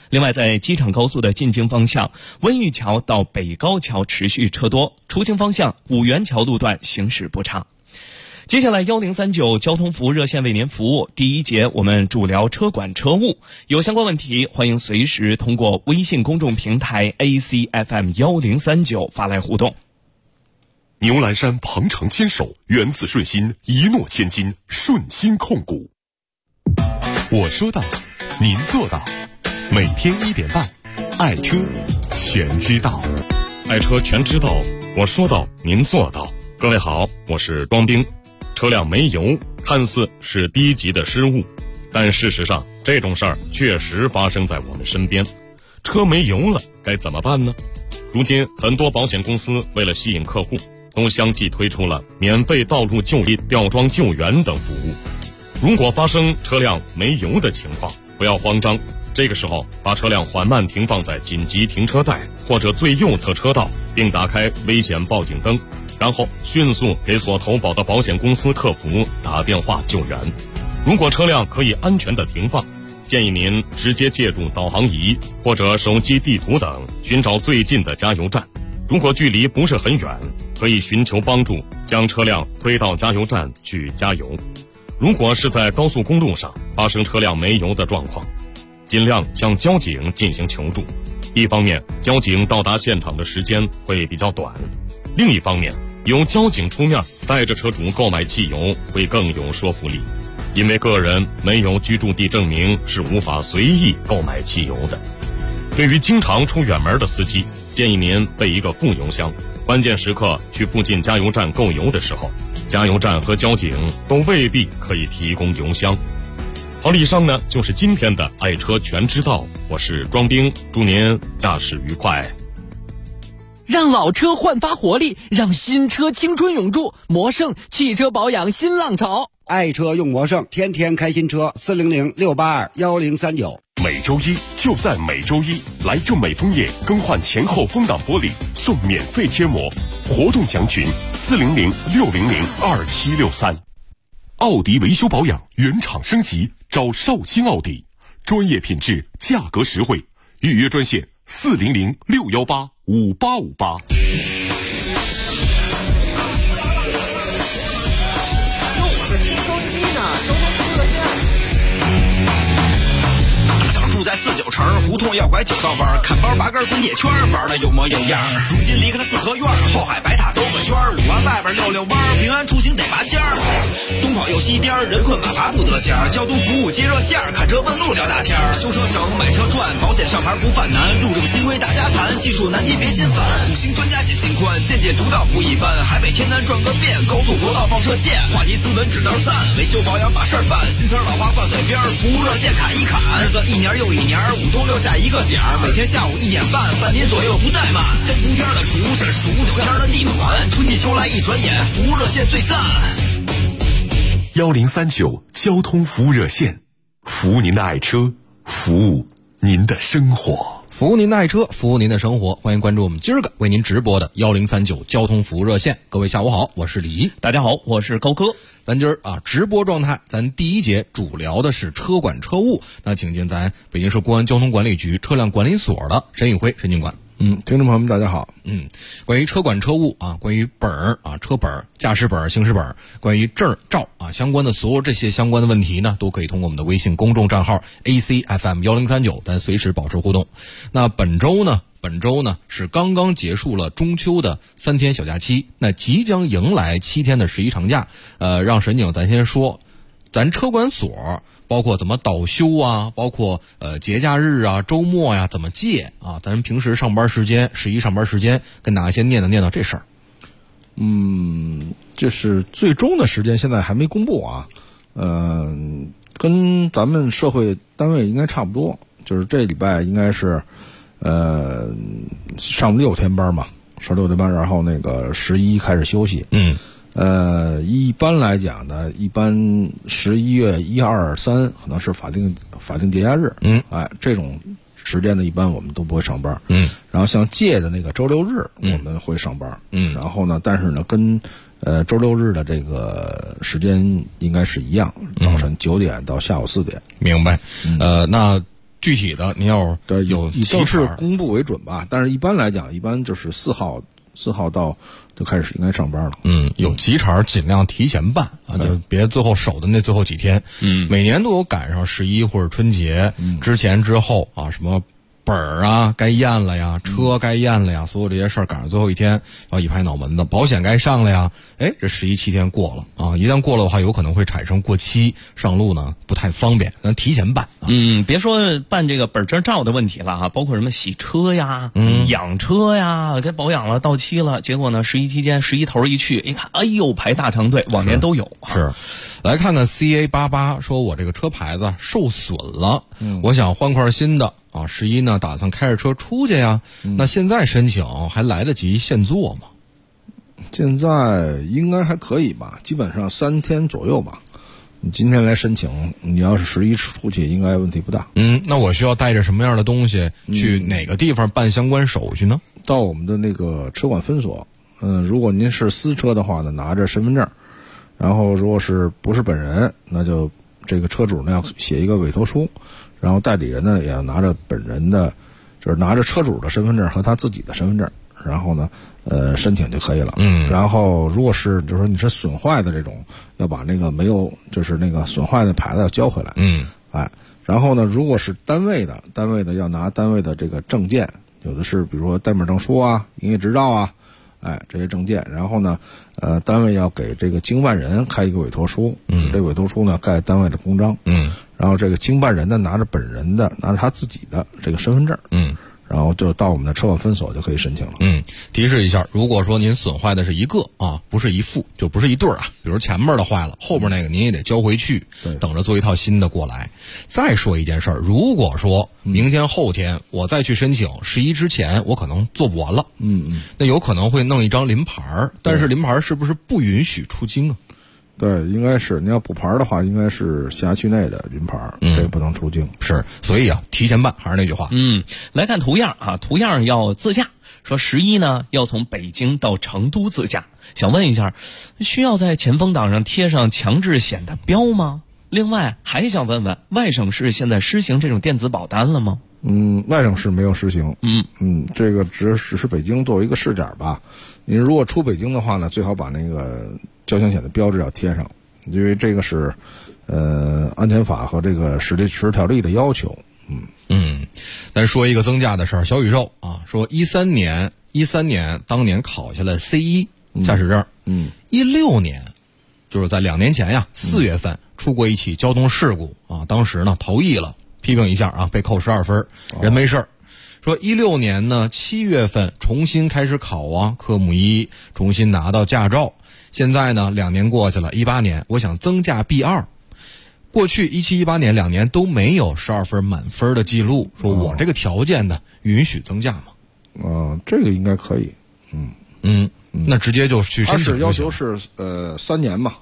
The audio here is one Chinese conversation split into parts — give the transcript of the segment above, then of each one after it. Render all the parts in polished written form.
另外，在机场高速的进京方向，温榆桥到北高桥持续车多，出京方向五元桥路段行驶不畅。接下来1039交通服务热线为您服务。第一节我们主聊车管车务，有相关问题欢迎随时通过微信公众平台 ACFM1039 发来互动。 牛栏山鹏程坚守，源自顺心，一诺千金，顺心控股。我说到，您做到。每天1点半，爱车全知道。 爱车全知道，我说到，您做到。各位好，我是庄兵。车辆没油看似是低级的失误，但事实上这种事儿确实发生在我们身边。车没油了该怎么办呢？如今很多保险公司为了吸引客户，都相继推出了免费道路救力、吊装救援等服务。如果发生车辆没油的情况，不要慌张，这个时候把车辆缓慢停放在紧急停车带或者最右侧车道，并打开危险报警灯，然后迅速给所投保的保险公司客服打电话救援。如果车辆可以安全的停放，建议您直接借助导航仪或者手机地图等寻找最近的加油站。如果距离不是很远，可以寻求帮助，将车辆推到加油站去加油。如果是在高速公路上发生车辆没油的状况，尽量向交警进行求助。一方面，交警到达现场的时间会比较短；另一方面，由交警出面带着车主购买汽油会更有说服力，因为个人没有居住地证明是无法随意购买汽油的。对于经常出远门的司机，建议您备一个副油箱，关键时刻去附近加油站购油的时候，加油站和交警都未必可以提供油箱。好了，以上呢就是今天的爱车全知道，我是庄兵，祝您驾驶愉快。 让老车焕发活力，让新车青春永驻。魔胜汽车保养新浪潮， 爱车用魔胜，天天开新车。400-682-1039。 每周一就在每周一，来正美枫叶更换前后风挡玻璃送免费贴膜，活动详询400-600-2763。奥迪维修保养原厂升级，找绍兴奥迪，专业品质，价格实惠，预约专线400-618-5858。 住在49城胡同要拐9道弯，看包拔根滚铁圈，玩的有模有样。如今离开了四合院，后海白塔兜个圈，5环外边溜弯，平安出行得拔尖儿。东跑右西颠，人困马乏不得闲。交通服务接热线，看车问路聊大天。修车省，买车赚，保险上牌不犯难。路政新规大家谈，技术难题别心烦。5星专家解心宽，见解独到不一般。海北天南转个遍，高速国道放射线。话题斯文指道赞，维修保养把事儿办。新词老话挂嘴边，服务热线砍一砍。日子一年又一年，5都留下一个点儿。每天下午1点半，半年左右不怠慢。3伏天的厨是数9天的地暖，春季秋来一转眼，服务热线最赞。 1039交通服务热线，服务您的爱车，服务您的生活， 服务您的爱车，服务您的生活。欢迎关注我们今儿个为您直播的1039交通服务热线。各位下午好，我是李， 大家好，我是高哥。 咱今儿直播状态，咱第一节主聊的是车管车务。那请进咱北京市公安交通管理局车辆管理所的沈宇辉沈警官。 听众朋友们大家好。 关于车管车务关于本儿车本、驾驶本、行驶本，关于证照相关的所有这些相关的问题呢，都可以通过我们的微信公众账号 ACFM1039，咱随时保持互动。那本周呢是刚刚结束了中秋的3天小假期，那即将迎来7天的11长假。让沈警咱先说，咱车管所包括怎么倒休包括节假日周末怎么借咱平时上班时间11上班时间跟大家先念叨这事儿。 这是最终的时间现在还没公布跟咱们社会单位应该差不多，就是这礼拜应该是上6天班嘛，上6天班，然后那个11开始休息。一般来讲呢，一般11月1、2、3可能是法定节假日。这种时间呢，一般我们都不会上班。然后像借的那个周6日，我们会上班。然后呢，但是呢，跟周6日的这个时间应该是一样，早晨9点到下午4点。 明白。那具体的您要对有以正式旗公布为准吧。但是一般来讲，一般就是4号到就开始应该上班了。 有急茬尽量提前办啊，就别最后守的那最后几天。每年都有赶上11或者春节之前之后啊，什么本儿啊该验了呀，车该验了呀，所有这些事儿赶上最后一天要一拍脑门子，保险该上了呀。这11、7天过了啊，一旦过了的话，有可能会产生过期，上路呢不太方便，咱提前办啊。 别说办这个本证照的问题了啊，包括什么洗车呀、养车呀，该保养了到期了，结果呢11期间11头一去，一看，哎呦排大长队，往年都有。 是，来看看 CA88 说，我这个车牌子受损了，我想换块新的啊。11呢打算开着车出去呀，那现在申请还来得及现做吗？ 现在应该还可以吧，基本上3天左右吧。你今天来申请，你要是11出去，应该问题不大。 那我需要带着什么样的东西去哪个地方办相关手续呢？ 到我们的那个车管分所。如果您是私车的话呢，拿着身份证，然后如果是不是本人，那就这个车主呢要写一个委托书，然后代理人呢也要拿着本人的，就是拿着车主的身份证和他自己的身份证，然后呢申请就可以了。然后如果是就是说你是损坏的这种，要把那个没有就是那个损坏的牌子要交回来。然后呢，如果是单位的要拿单位的这个证件，有的是比如说代码证书啊、营业执照啊，这些证件。然后呢，单位要给这个经办人开一个委托书，这委托书呢盖单位的公章，然后这个经办人呢拿着他自己的这个身份证，然后就到我们的车管分所就可以申请了。 提示一下，如果说您损坏的是一个啊，不是一副，就不是一对儿啊，比如前面的坏了，后边那个您也得交回去，等着做一套新的过来。再说一件事儿，如果说明天后天我再去申请11之前，我可能做不完了，那有可能会弄一张临牌儿，但是临牌儿是不是不允许出京啊？ 对，应该是你要补牌的话，应该是辖区内的临牌，这不能出境。 是，所以啊，提前办，还是那句话。 来看图样啊，图样要自驾，说11呢要从北京到成都自驾，想问一下，需要在前风挡上贴上强制险的标吗？另外还想问问，外省市现在施行这种电子保单了吗？ 外省市没有实行。这个只是北京作为一个试点吧。您如果出北京的话呢，最好把那个交强险的标志要贴上，因为这个是安全法和这个实施条例的要求。 咱说一个增驾的事儿，小宇宙啊，说13年当年考下了 C1 驾驶证，16年就是在2年前呀4月份出过一起交通事故啊，当时呢逃逸了，批评一下啊，被扣12分，人没事儿。说16年呢7月份重新开始考啊，科目1重新拿到驾照。现在呢2年过去了，18年我想增驾 B2， 过去17、18年2年都没有12分满分的记录，说我这个条件呢允许增驾吗？ 这个应该可以。 那直接就去申请。 他是要求是3年嘛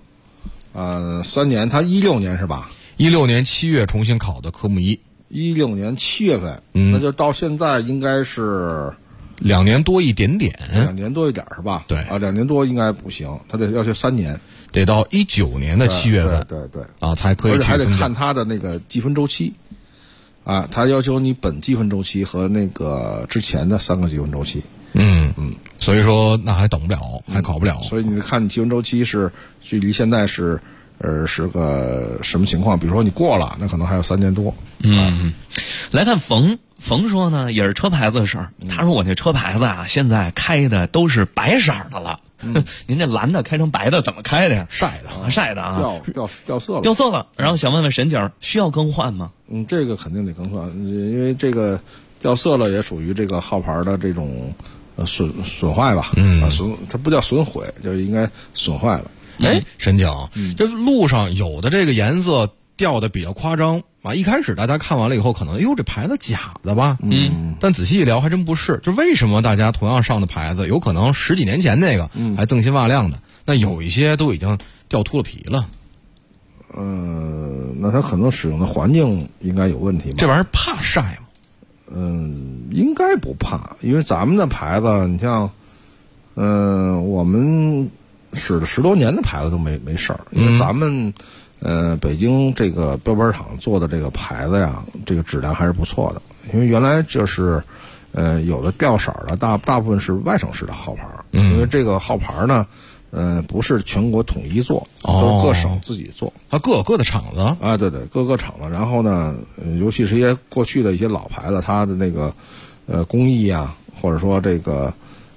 ，3年，他16年是吧 ？16年7月重新考的科目1，16 年7月份，那就到现在应该是 2年多一点点 ，2年多一点是吧？ 对 2年多应该不行，他得要求3年， 得到19年的7月份， 对啊才可以去增加。 而且还得看他的那个积分周期，他要求你本积分周期和那个之前的3个积分周期。 所以说那还等不了，还考不了。 所以你看你积分周期是距离现在是个什么情况？比如说你过了，那可能还有3年多。 来看冯说呢，也是车牌子的事儿。他说我这车牌子啊，现在开的都是白色的了。您这蓝的开成白的怎么开的呀？ 晒的啊， 掉色了。 然后想问问沈警，需要更换吗？ 这个肯定得更换，因为这个掉色了也属于这个号牌的这种损坏吧。它不叫损毁，就应该损坏了。 沈警，这路上有的这个颜色掉的比较夸张啊，一开始大家看完了以后可能这牌子假的吧，但仔细一聊还真不是。就为什么大家同样上的牌子，有可能10几年前那个还锃金瓦亮的，那有一些都已经掉秃了皮了。 那它可能使用的环境应该有问题吧？ 这玩意儿怕晒吗？ 应该不怕，因为咱们的牌子，你像我们使了10多年的牌子都没事儿，因为咱们北京这个标本厂做的这个牌子呀，这个质量还是不错的。因为原来就是有的掉色的大部分是外省市的号牌，因为这个号牌呢不是全国统一做，都是各省自己做， 它各有各的厂子啊，对对，各个厂子。然后呢，尤其是一些过去的一些老牌子，它的那个工艺啊，或者说这个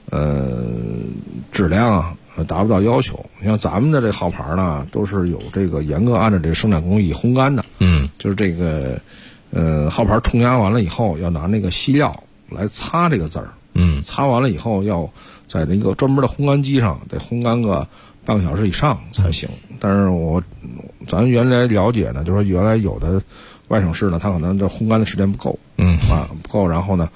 质量啊，达不到要求。你像咱们的这号牌呢，都是有这个严格按照这个生产工艺烘干的，就是这个号牌冲压完了以后，要拿那个锡料来擦这个字儿，擦完了以后要在那个专门的烘干机上得烘干个半个小时以上才行。但是咱原来了解呢，就是说原来有的外省市呢，它可能这烘干的时间不够，不够，然后呢，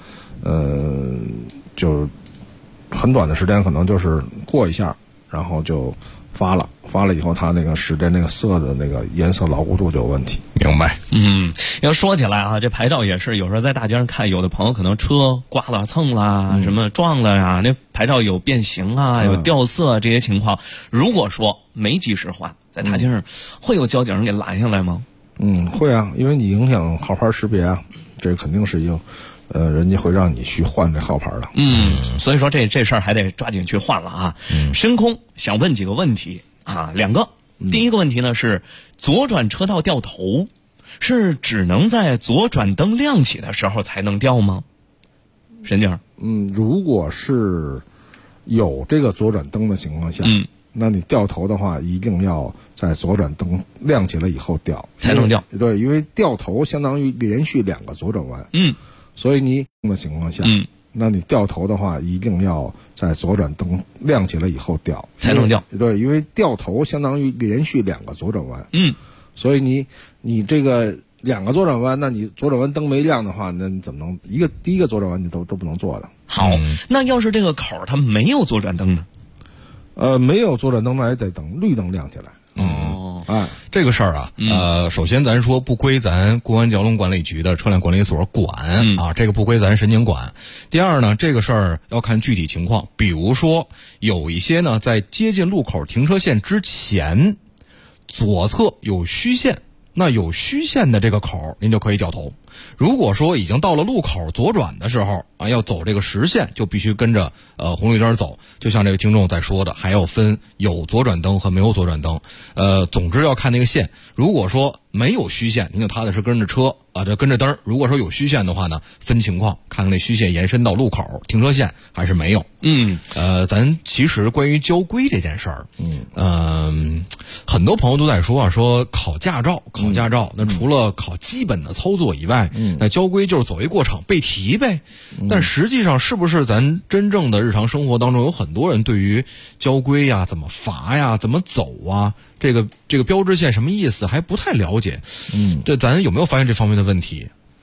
就很短的时间，可能就是过一下，然后就发了以后，它那个时间那个色的那个颜色牢固度就有问题。 明白。 要说起来啊，这牌照也是有时候在大街上看，有的朋友可能车刮了蹭了，什么撞了呀，那牌照有变形啊，有掉色这些情况，如果说没及时换，在大街上会有交警人给拦下来吗？ 会啊，因为你影响号牌识别啊，这肯定是人家会让你去换这号牌的。 所以说这事儿还得抓紧去换了啊。深空想问几个问题啊，2个。第一个问题呢是左转车道掉头，是只能在左转灯亮起的时候才能掉吗？沈警。 如果是有这个左转灯的情况下，那你掉头的话，一定要在左转灯亮起来以后掉才能掉。 对，因为掉头相当于连续2个左转弯。所以你的情况下，那你掉头的话，一定要在左转灯亮起来以后掉才能掉。 对，因为掉头相当于连续2个左转弯。所以你这个2个左转弯，那你左转弯灯没亮的话，那你怎么能第一个左转弯你都不能做的？ 好，那要是这个口它没有左转灯呢？ 没有左转灯，那也得等绿灯亮起来。 这个事儿啊，首先咱说不归咱公安交通管理局的车辆管理所管啊，这个不归咱申警管。第二呢，这个事儿要看具体情况，比如说有一些呢，在接近路口停车线之前，左侧有虚线，那有虚线的这个口，您就可以掉头。如果说已经到了路口左转的时候啊，要走这个实线，就必须跟着红绿灯走。就像这个听众在说的，还要分有左转灯和没有左转灯。总之要看那个线。如果说没有虚线，您就踏踏实跟着车啊，这跟着灯。如果说有虚线的话呢，分情况看看那虚线延伸到路口停车线还是没有。咱其实关于交规这件事儿，很多朋友都在说啊，说考驾照，那除了考基本的操作以外，那交规就是走一过场背题呗。但实际上是不是咱真正的日常生活当中有很多人对于交规呀、怎么罚呀、怎么走啊，这个标志线什么意思还不太了解。这咱有没有发现这方面的问题？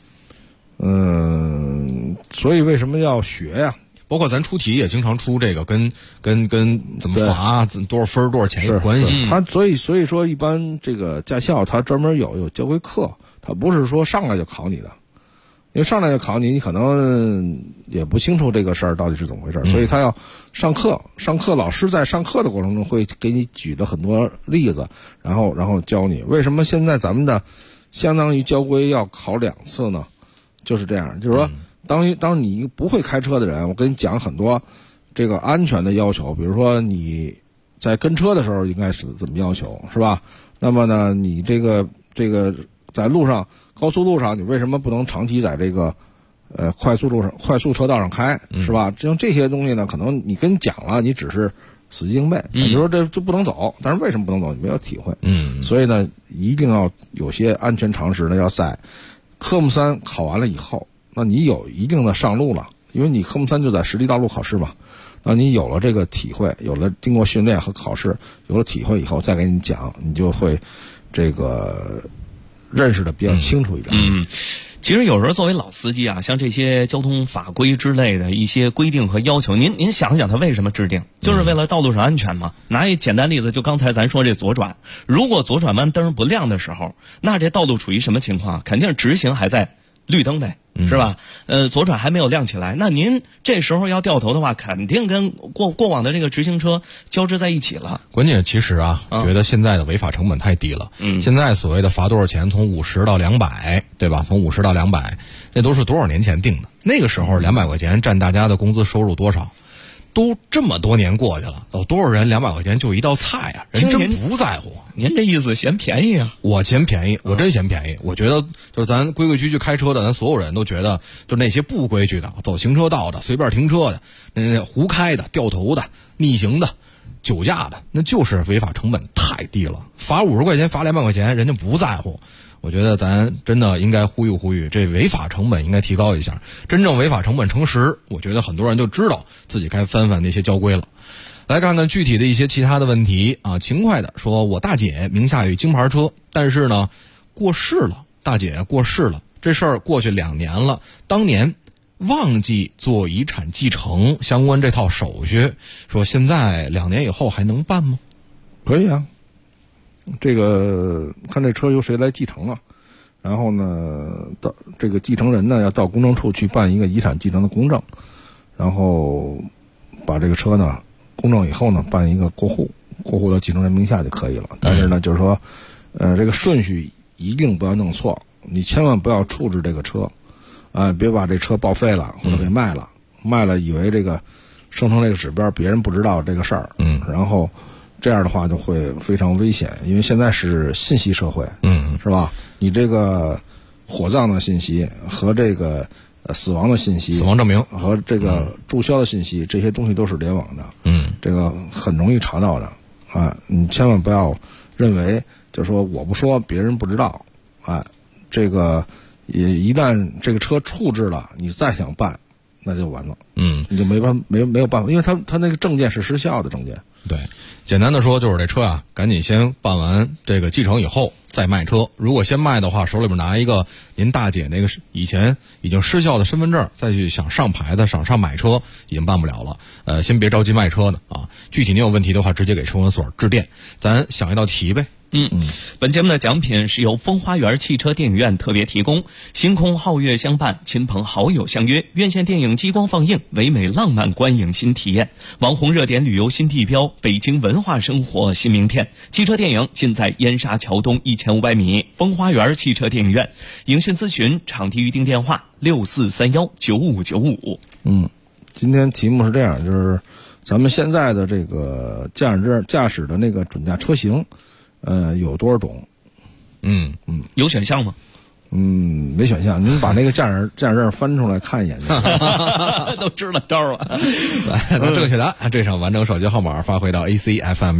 所以为什么要学呀？ 包括咱出题也经常出这个跟怎么罚多少分多少钱有关系。 所以说一般这个驾校它专门有交规课，它不是说上来就考你的。因为上来就考你可能也不清楚这个事儿到底是怎么回事，所以他要上课，老师在上课的过程中会给你举的很多例子，然后教你为什么现在咱们的相当于交规要考2次呢？就是这样，就是说当你不会开车的人，我跟你讲很多这个安全的要求，比如说你在跟车的时候应该是怎么要求，是吧？那么呢，你这个在路上高速路上，你为什么不能长期在这个快速车道上开，是吧？像这些东西呢，可能你跟你讲了，你只是死记硬背，你说这就不能走，但是为什么不能走？你没有体会。所以呢，一定要有些安全常识呢，要在科目3考完了以后，那你有一定的上路了，因为你科目3就在实地道路考试嘛。那你有了这个体会，有了经过训练和考试，有了体会以后再给你讲，你就会这个认识的比较清楚一点。 其实有时候作为老司机啊，像这些交通法规之类的一些规定和要求，您想想它为什么制定？就是为了道路上安全嘛。拿一简单例子，就刚才咱说这左转，如果左转弯灯不亮的时候，那这道路处于什么情况？肯定直行还在绿灯呗，是吧？左转还没有亮起来，那您这时候要掉头的话，肯定跟过往的这个直行车交织在一起了。 关键其实觉得现在的违法成本太低了。现在所谓的罚多少钱，从50到200，对吧？从50到200，那都是多少年前定的？那个时候200块钱占大家的工资收入多少？都这么多年过去了，有多少人200块钱就一道菜啊？人真不在乎。 您这意思嫌便宜啊？ 我嫌便宜，我真嫌便宜。我觉得就是咱规规矩矩开车的，咱所有人都觉得，就那些不规矩的、走行车道的、随便停车的、胡开的、掉头的、逆行的、酒驾的，那就是违法成本太低了。罚50块钱，罚200块钱，人家不在乎。我觉得咱真的应该呼吁，这违法成本应该提高一下。真正违法成本乘10，我觉得很多人就知道自己该翻那些交规了。来看看具体的一些其他的问题啊。勤快的说，我大姐名下有金牌车，但是呢过世了，大姐过世了，这事儿过去2年了，当年忘记做遗产继承相关这套手续，说现在2年以后还能办吗？ 可以啊，这个看这车由谁来继承了，然后呢，到这个继承人呢要到公证处去办一个遗产继承的公证，然后把这个车呢公证以后呢办一个过户到继承人名下就可以了。但是呢，就是说，这个顺序一定不要弄错，你千万不要处置这个车，别把这车报废了或者给卖了，卖了以为这个生成这个指标别人不知道这个事儿，然后这样的话就会非常危险，因为现在是信息社会，是吧？你这个火葬的信息和这个死亡的信息、 死亡证明和这个注销的信息，这些东西都是联网的，这个很容易查到的啊！你千万不要认为就是说我不说别人不知道，这个也一旦这个车处置了，你再想办那就完了，你就没有办法，因为他那个证件是失效的证件。 对，简单的说就是这车啊，赶紧先办完这个继承以后再卖车。如果先卖的话，手里边拿一个您大姐那个以前已经失效的身份证，再去想上牌的、想上买车，已经办不了了。先别着急卖车呢啊。具体您有问题的话，直接给车管所致电，咱想一道题呗。 本节目的奖品是由风花园汽车电影院特别提供，星空皓月相伴，亲朋好友相约，院线电影激光放映，唯美浪漫观影新体验，网红热点旅游新地标，北京文化生活新名片。汽车电影尽在燕莎桥东1500米风花园汽车电影院。影讯咨询场地预订电话64319595。 今天题目是这样，就是咱们现在的这个驾驶的那个准驾车型有多少种？ 有选项吗？ 没选项。您把那个驾驶证翻出来看一眼就都知道招了。 来，那正确答案，这场完整手机号码发回到 ACFM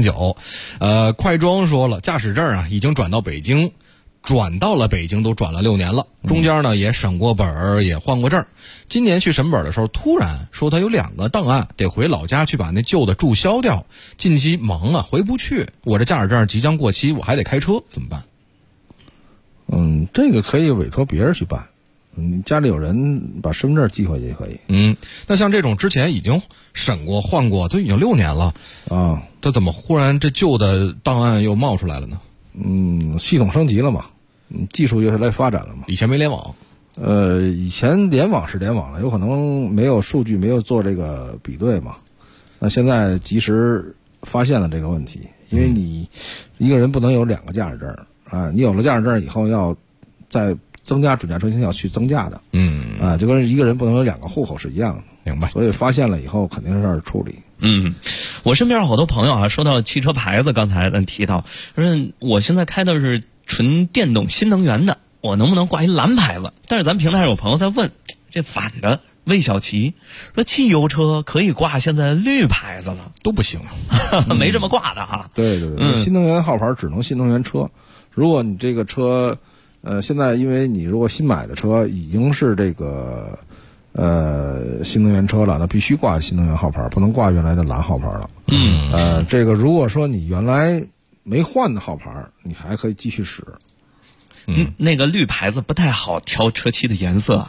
1039。快装说了，驾驶证啊已经转到北京。转到了北京都转了6年了，中间呢也审过本儿，也换过证。今年去审本的时候，突然说他有2个档案得回老家去把那旧的注销掉，近期忙啊回不去。我这驾驶证即将过期，我还得开车，怎么办？ 这个可以委托别人去办，你家里有人把身份证寄回去也可以。 那像这种之前已经审过换过，都已经6年了啊，他怎么忽然这旧的档案又冒出来了呢？ 系统升级了嘛，技术又来发展了嘛。 以前没联网， 以前联网是联网了，有可能没有数据，没有做这个比对嘛。那现在及时发现了这个问题，因为你一个人不能有2个驾驶证啊，你有了驾驶证以后要再增加准驾车型要去增加的，就跟一个人不能有2个户口是一样的。 明白。 所以发现了以后肯定是要处理。 我身边有好多朋友啊，说到汽车牌子，刚才咱提到，说我现在开的是纯电动新能源的，我能不能挂一蓝牌子？但是咱平台上有朋友在问，这反的魏小琪说汽油车可以挂现在绿牌子了， 都不行， 没这么挂的哈。 对，新能源号牌只能新能源车。如果你这个车，现在因为你如果新买的车已经是这个。新能源车了，那必须挂新能源号牌，不能挂原来的蓝号牌了。这个如果说你原来没换的号牌，你还可以继续使。 那个绿牌子不太好挑车漆的颜色哈。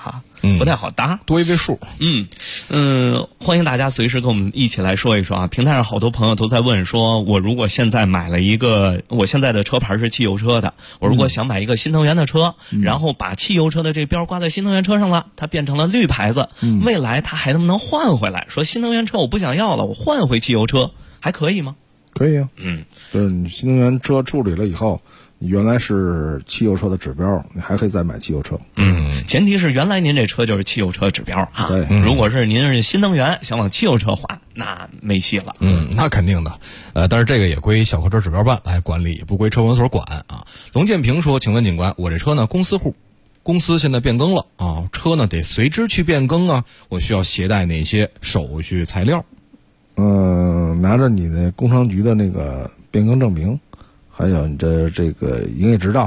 不太好搭， 多一位数。 欢迎大家随时跟我们一起来说一说啊。平台上好多朋友都在问说，我如果现在买了一个，我现在的车牌是汽油车的，我如果想买一个新能源的车，然后把汽油车的这标挂在新能源车上了，它变成了绿牌子，未来它还能不能换回来？说新能源车我不想要了，我换回汽油车还可以吗？ 可以啊。对，你新能源车处理了以后，你原来是汽油车的指标，你还可以再买汽油车。 前提是原来您这车就是汽油车指标啊。 对， 如果是您是新能源想往汽油车换，那没戏了。 那肯定的。但是这个也归小客车指标办来管理，也不归车管所管啊。龙建平说：“请问警官，我这车呢公司户，公司现在变更了啊，车呢得随之去变更啊，我需要携带哪些手续材料？” 拿着你的工商局的那个变更证明，还有你的这个营业执照，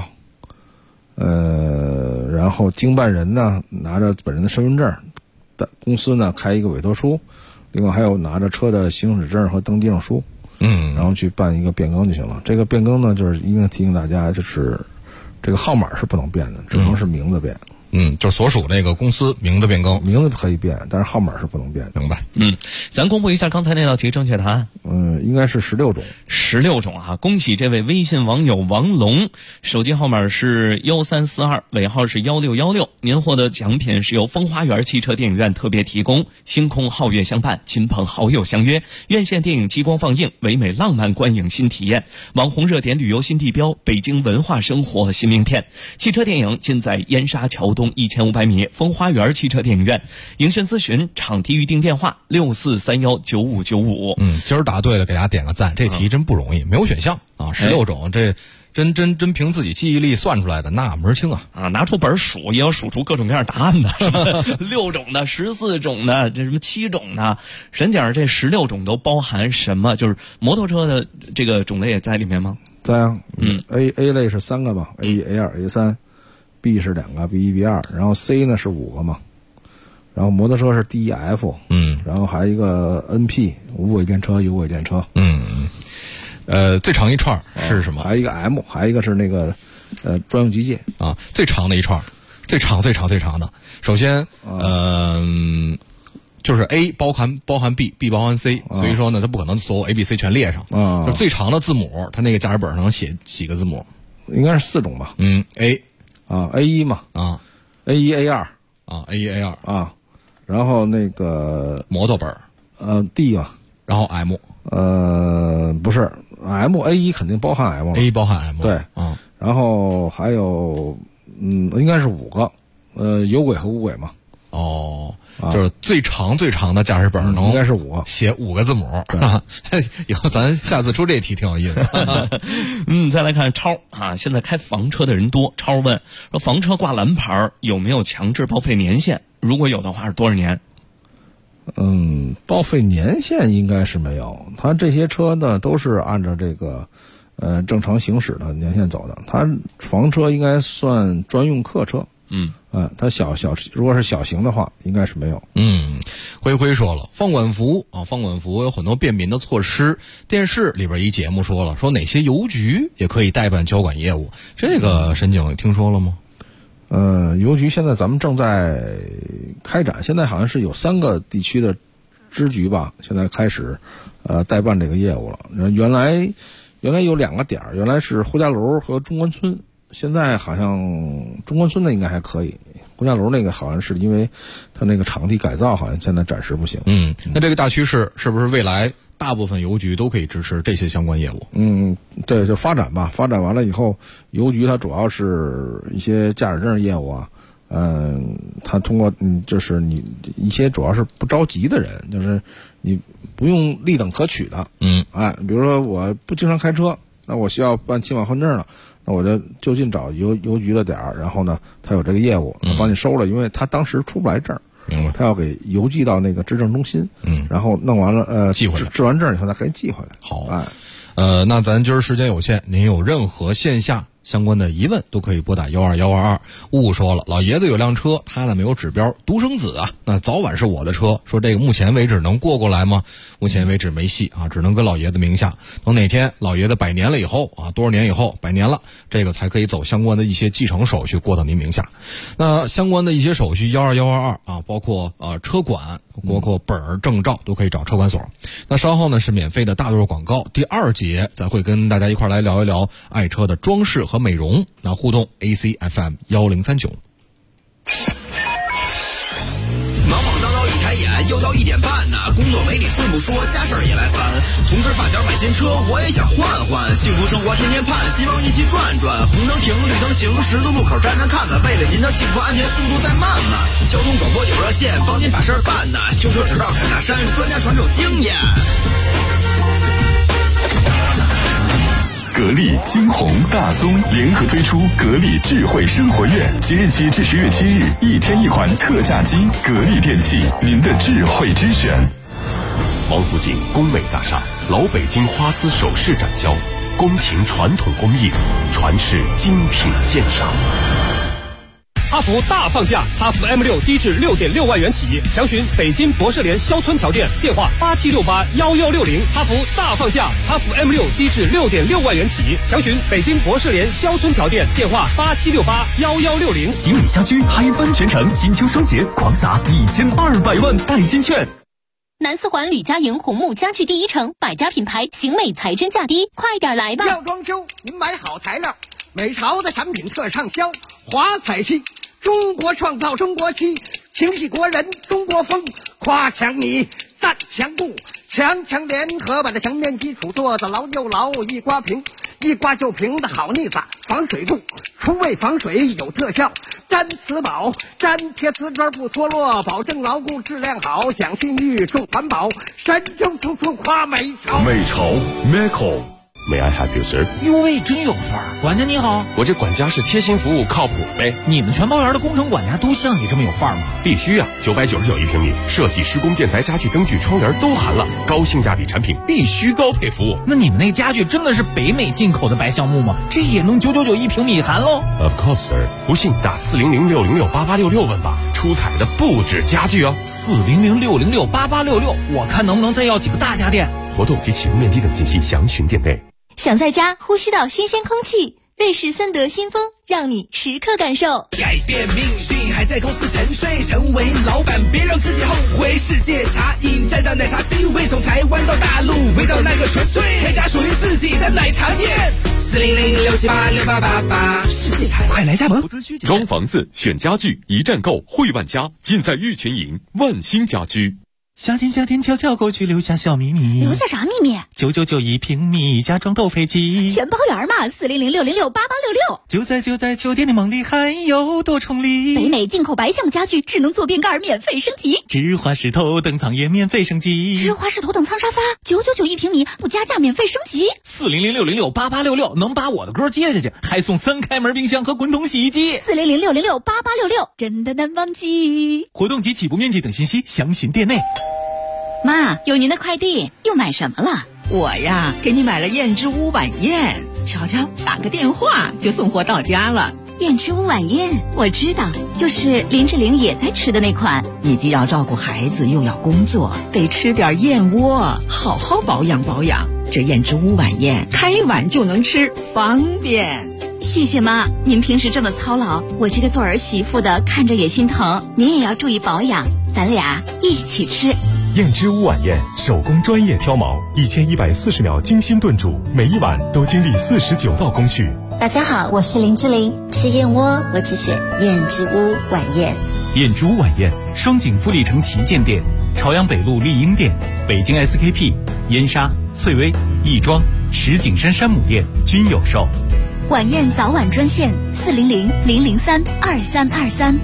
然后经办人呢拿着本人的身份证，公司呢开一个委托书，另外还有拿着车的行驶证和登记证书，然后去办一个变更就行了。这个变更呢，就是应该提醒大家，就是这个号码是不能变的，只能是名字变。 就所属那个公司名字变更， 名字可以变，但是号码是不能变的。 明白。 咱公布一下刚才那道题正确答案。 应该是16种。 16种啊！恭喜这位微信网友王龙，手机号码是1342，尾号是1616。您获得奖品是由风花园汽车电影院特别提供，星空皓月相伴，亲朋好友相约，院线电影激光放映，唯美浪漫观影新体验，网红热点旅游新地标，北京文化生活新名片。汽车电影尽在燕莎桥东1500米风花园汽车电影院。营讯咨询场地预订电话64319595。 今儿答对了，给大家点个赞。这题真不容易，没有选项啊，16种，这真凭自己记忆力算出来的，那门儿清啊！ 拿出本数也要数出各种各样答案的，6种的、14种的，这什么7种的。沈姐，这16种都包含什么？就是摩托车的这个种类也在里面吗？ 在啊。A 类是3个嘛，A1、A2、A3，B 是2个，B1、B2，然后 C 呢是5个嘛。然后摩托车是 D、F， 然后还有一个 NP 无轨电车、有轨电车。 最长一串是什么？ 还有一个 M， 还有一个是那个专用机械啊。最长的一串，最长的。首先就是 A 包含 B 包含 C，所以说呢，它不可能所有 A、B、C 全列上啊。就最长的字母，它那个驾驶本上能写几个字母？ 应该是4种吧。 A 啊 A1 嘛啊 A1 A2 啊 A1 A2 啊。然后那个摩托本 D 嘛， 然后 M 不是 M A1 肯定包含 M 了 A 包含 M 对然后还有应该是5个有轨和无轨嘛。 就是最长的驾驶本能应该是5个， 写5个字母。以后咱下次出这题挺有意思。 再来看超啊，现在开房车的人多。超问说，房车挂蓝牌有没有强制报废年限？如果有的话是多少年？ 报废年限应该是没有，它这些车呢都是按照这个正常行驶的年限走的。它房车应该算专用客车。它如果是小型的话，应该是没有。 辉说了，放管服有很多便民的措施。电视里边一节目说哪些邮局也可以代办交管业务，这个沈警听说了吗？ 邮局现在咱们正在开展，现在好像是有3个地区的支局吧，现在开始代办这个业务了。原来有2个点，原来是呼家楼和中关村。现在好像中关村的应该还可以，呼家楼那个好像是因为它那个场地改造，好像现在暂时不行。 那这个大趋势是不是未来大部分邮局都可以支持这些相关业务？ 对，就发展吧。发展完了以后，邮局它主要是一些驾驶证业务啊，它通过就是你一些主要是不着急的人，就是你不用立等可取的。比如说我不经常开车，那我需要办期满换证了。那我就近找邮局的点儿，然后呢，他有这个业务，帮你收了，因为他当时出不来证，他要给邮寄到那个质证中心，然后弄完了， 寄回来， 质完证以后再给你寄回来。 好，那咱今儿时间有限，您有任何线下相关的疑问都可以拨打12122。雾说了，老爷子有辆车，他呢没有指标，独生子啊，那早晚是我的车，说这个目前为止能过来吗？目前为止没戏啊，只能跟老爷子名下，等哪天老爷子100年了以后啊，多少年以后100年了，这个才可以走相关的一些继承手续过到您名下。那相关的一些手续12122啊，包括车管，包括本儿证照都可以找车管所。那稍后呢是免费的大段广告，第2节咱会跟大家一块来聊一聊爱车的装饰和美容。那互动 ACFM1039。 忙忙叨叨一抬眼，又到1点半呢。工作没你顺不说，家事儿也来烦。同事发小买新车，我也想换换。幸福生活天天盼，希望一起转转。红灯停，绿灯行，十字路口站站看看。为了您的幸福安全，速度再慢慢。交通广播有热线，帮您把事儿办呐。修车直到砍大山，专家传授经验。 格力、金鸿、大松联合推出格力智慧生活月，即日起至10月7日，1天1款特价机。格力电器，您的智慧之选。王府井工美大厦老北京花丝首饰展销，宫廷传统工艺，传世精品鉴赏。 哈弗大放价，哈弗 M6低至6.6万元起，详询北京博士联肖村桥店，电话87681160。哈弗大放价，哈弗 M6低至6.6万元起，详询北京博士联肖村桥店，电话87681160。 吉美家居嗨翻全城，金秋双节狂撒1200万代金券。 南四环吕家营红木家具第一城，百家品牌，型美才真价低，快点来吧！ 要装修，您买好材料，美潮的产品特畅销，华彩漆，中国创造中国漆，情系国人中国风，夸强米，赞强固，强强联合把这墙面基础做得牢又牢，一刮平，一刮就平的好腻子，防水度，除味防水有特效，粘瓷宝，粘贴瓷砖不脱落，保证牢固质量好，讲信誉重环保，神州处处夸美潮。 美潮 Meco。May I help you, sir？ 哟喂，真有范儿！管家你好， 我这管家是贴心服务，靠谱呗。 你们全包园的工程管家都像你这么有范儿吗？ 必须啊！999一平米，设计、施工、建材、家具、灯具、窗帘都含了，高性价比产品必须高配服务。 那你们那家具真的是北美进口的白橡木吗？这也能999一平米含喽 ？Of course, sir。不信打400-606-8866问吧，出彩的不止家具哦。 400-606-8866，我看能不能再要几个大家电。 活动及启动面积等信息详询店内。 想在家呼吸到新鲜空气，瑞士森德新风让你时刻感受。 改变命运还在公司沉睡，成为老板别让自己后悔。世界茶饮沾上奶茶 C 味，从台湾到大陆，味道那个纯粹，开家属于自己的奶茶店。400-678-6888，世界茶快来加盟。 装房子选家具一站购，汇万家，尽在玉群营万兴家居。 夏天悄悄过去，留下小秘密。 留下啥秘密 ？999一平米，家装都配齐， 全包圆嘛。400-606-8866， 就在酒店的梦里，还有多重礼。 北美进口白橡木家具，智能坐便盖免费升级， 芝华士头等舱也免费升级， 芝华士头等舱沙发999一平米，不加价免费升级。 400-606-8866，能把我的歌接下去，还送3开门冰箱和滚筒洗衣机。 400-606-8866，真的难忘记。 活动及起步面积等信息详询店内。 妈，有您的快递，又买什么了？ 我呀，给你买了燕之屋晚宴，瞧瞧，打个电话就送货到家了。 燕之屋晚宴，我知道，就是林志玲也在吃的那款。 你既要照顾孩子，又要工作，得吃点燕窝，好好保养保养。这燕之屋晚宴，开碗就能吃，方便。 谢谢妈，您平时这么操劳，我这个做儿媳妇的看着也心疼。您也要注意保养，咱俩一起吃。 燕之屋晚宴，手工专业挑毛，1140秒精心炖煮，每一碗都经历49道工序。 大家好，我是林志玲，吃燕窝我只选燕之屋晚宴。 燕之屋晚宴，双井富力城旗舰店、朝阳北路丽婴店、北京 SKP、燕莎、翠微、亦庄、石景山山姆店均有售。 晚宴早晚专线400-003-2323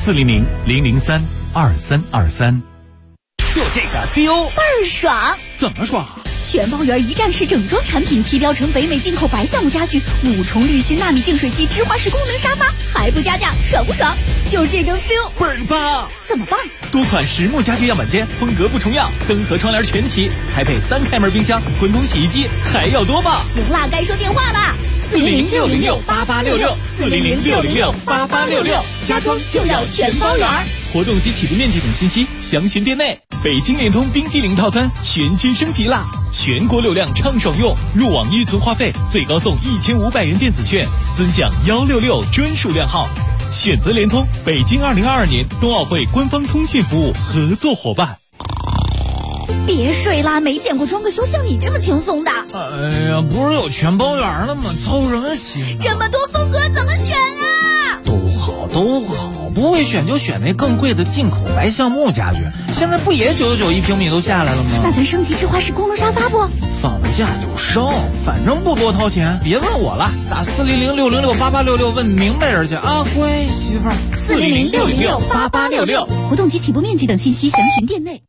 400-003-2323。 就这个 feel 倍儿爽！ 怎么爽？ 全包圆一站式整装产品，提标成北美进口白橡木家具，5重滤芯纳米净水器，芝华士功能沙发，还不加价，爽不爽？就这个 feel 倍儿棒！ 怎么棒？ 多款实木家具样板间，风格不重样，灯和窗帘全齐，还配3开门冰箱、滚筒洗衣机，还要多棒！ 行啦，该说电话啦 400-606-8866，400-606-8866，家装就要全包圆。活动及起步面积等信息详询店内。北京联通冰激凌套餐全新升级啦！全国流量畅爽用，入网预存话费最高送1500元电子券，尊享166专属靓号。选择联通，北京2022年冬奥会官方通信服务合作伙伴。 别睡啦，没见过装个修像你这么轻松的。 哎呀，不是有全包圆了吗？操什么心？ 这么多风格怎么选啊？ 都好，不会选就选那更贵的进口白橡木家具，现在不也991平米都下来了吗？ 那咱升级智化式功能沙发不？ 放得下就升，反正不多掏钱。别问我了，打400-606-8866问明白人去啊，乖媳妇儿。 400-606-8866，活动及起步面积等信息详询店内。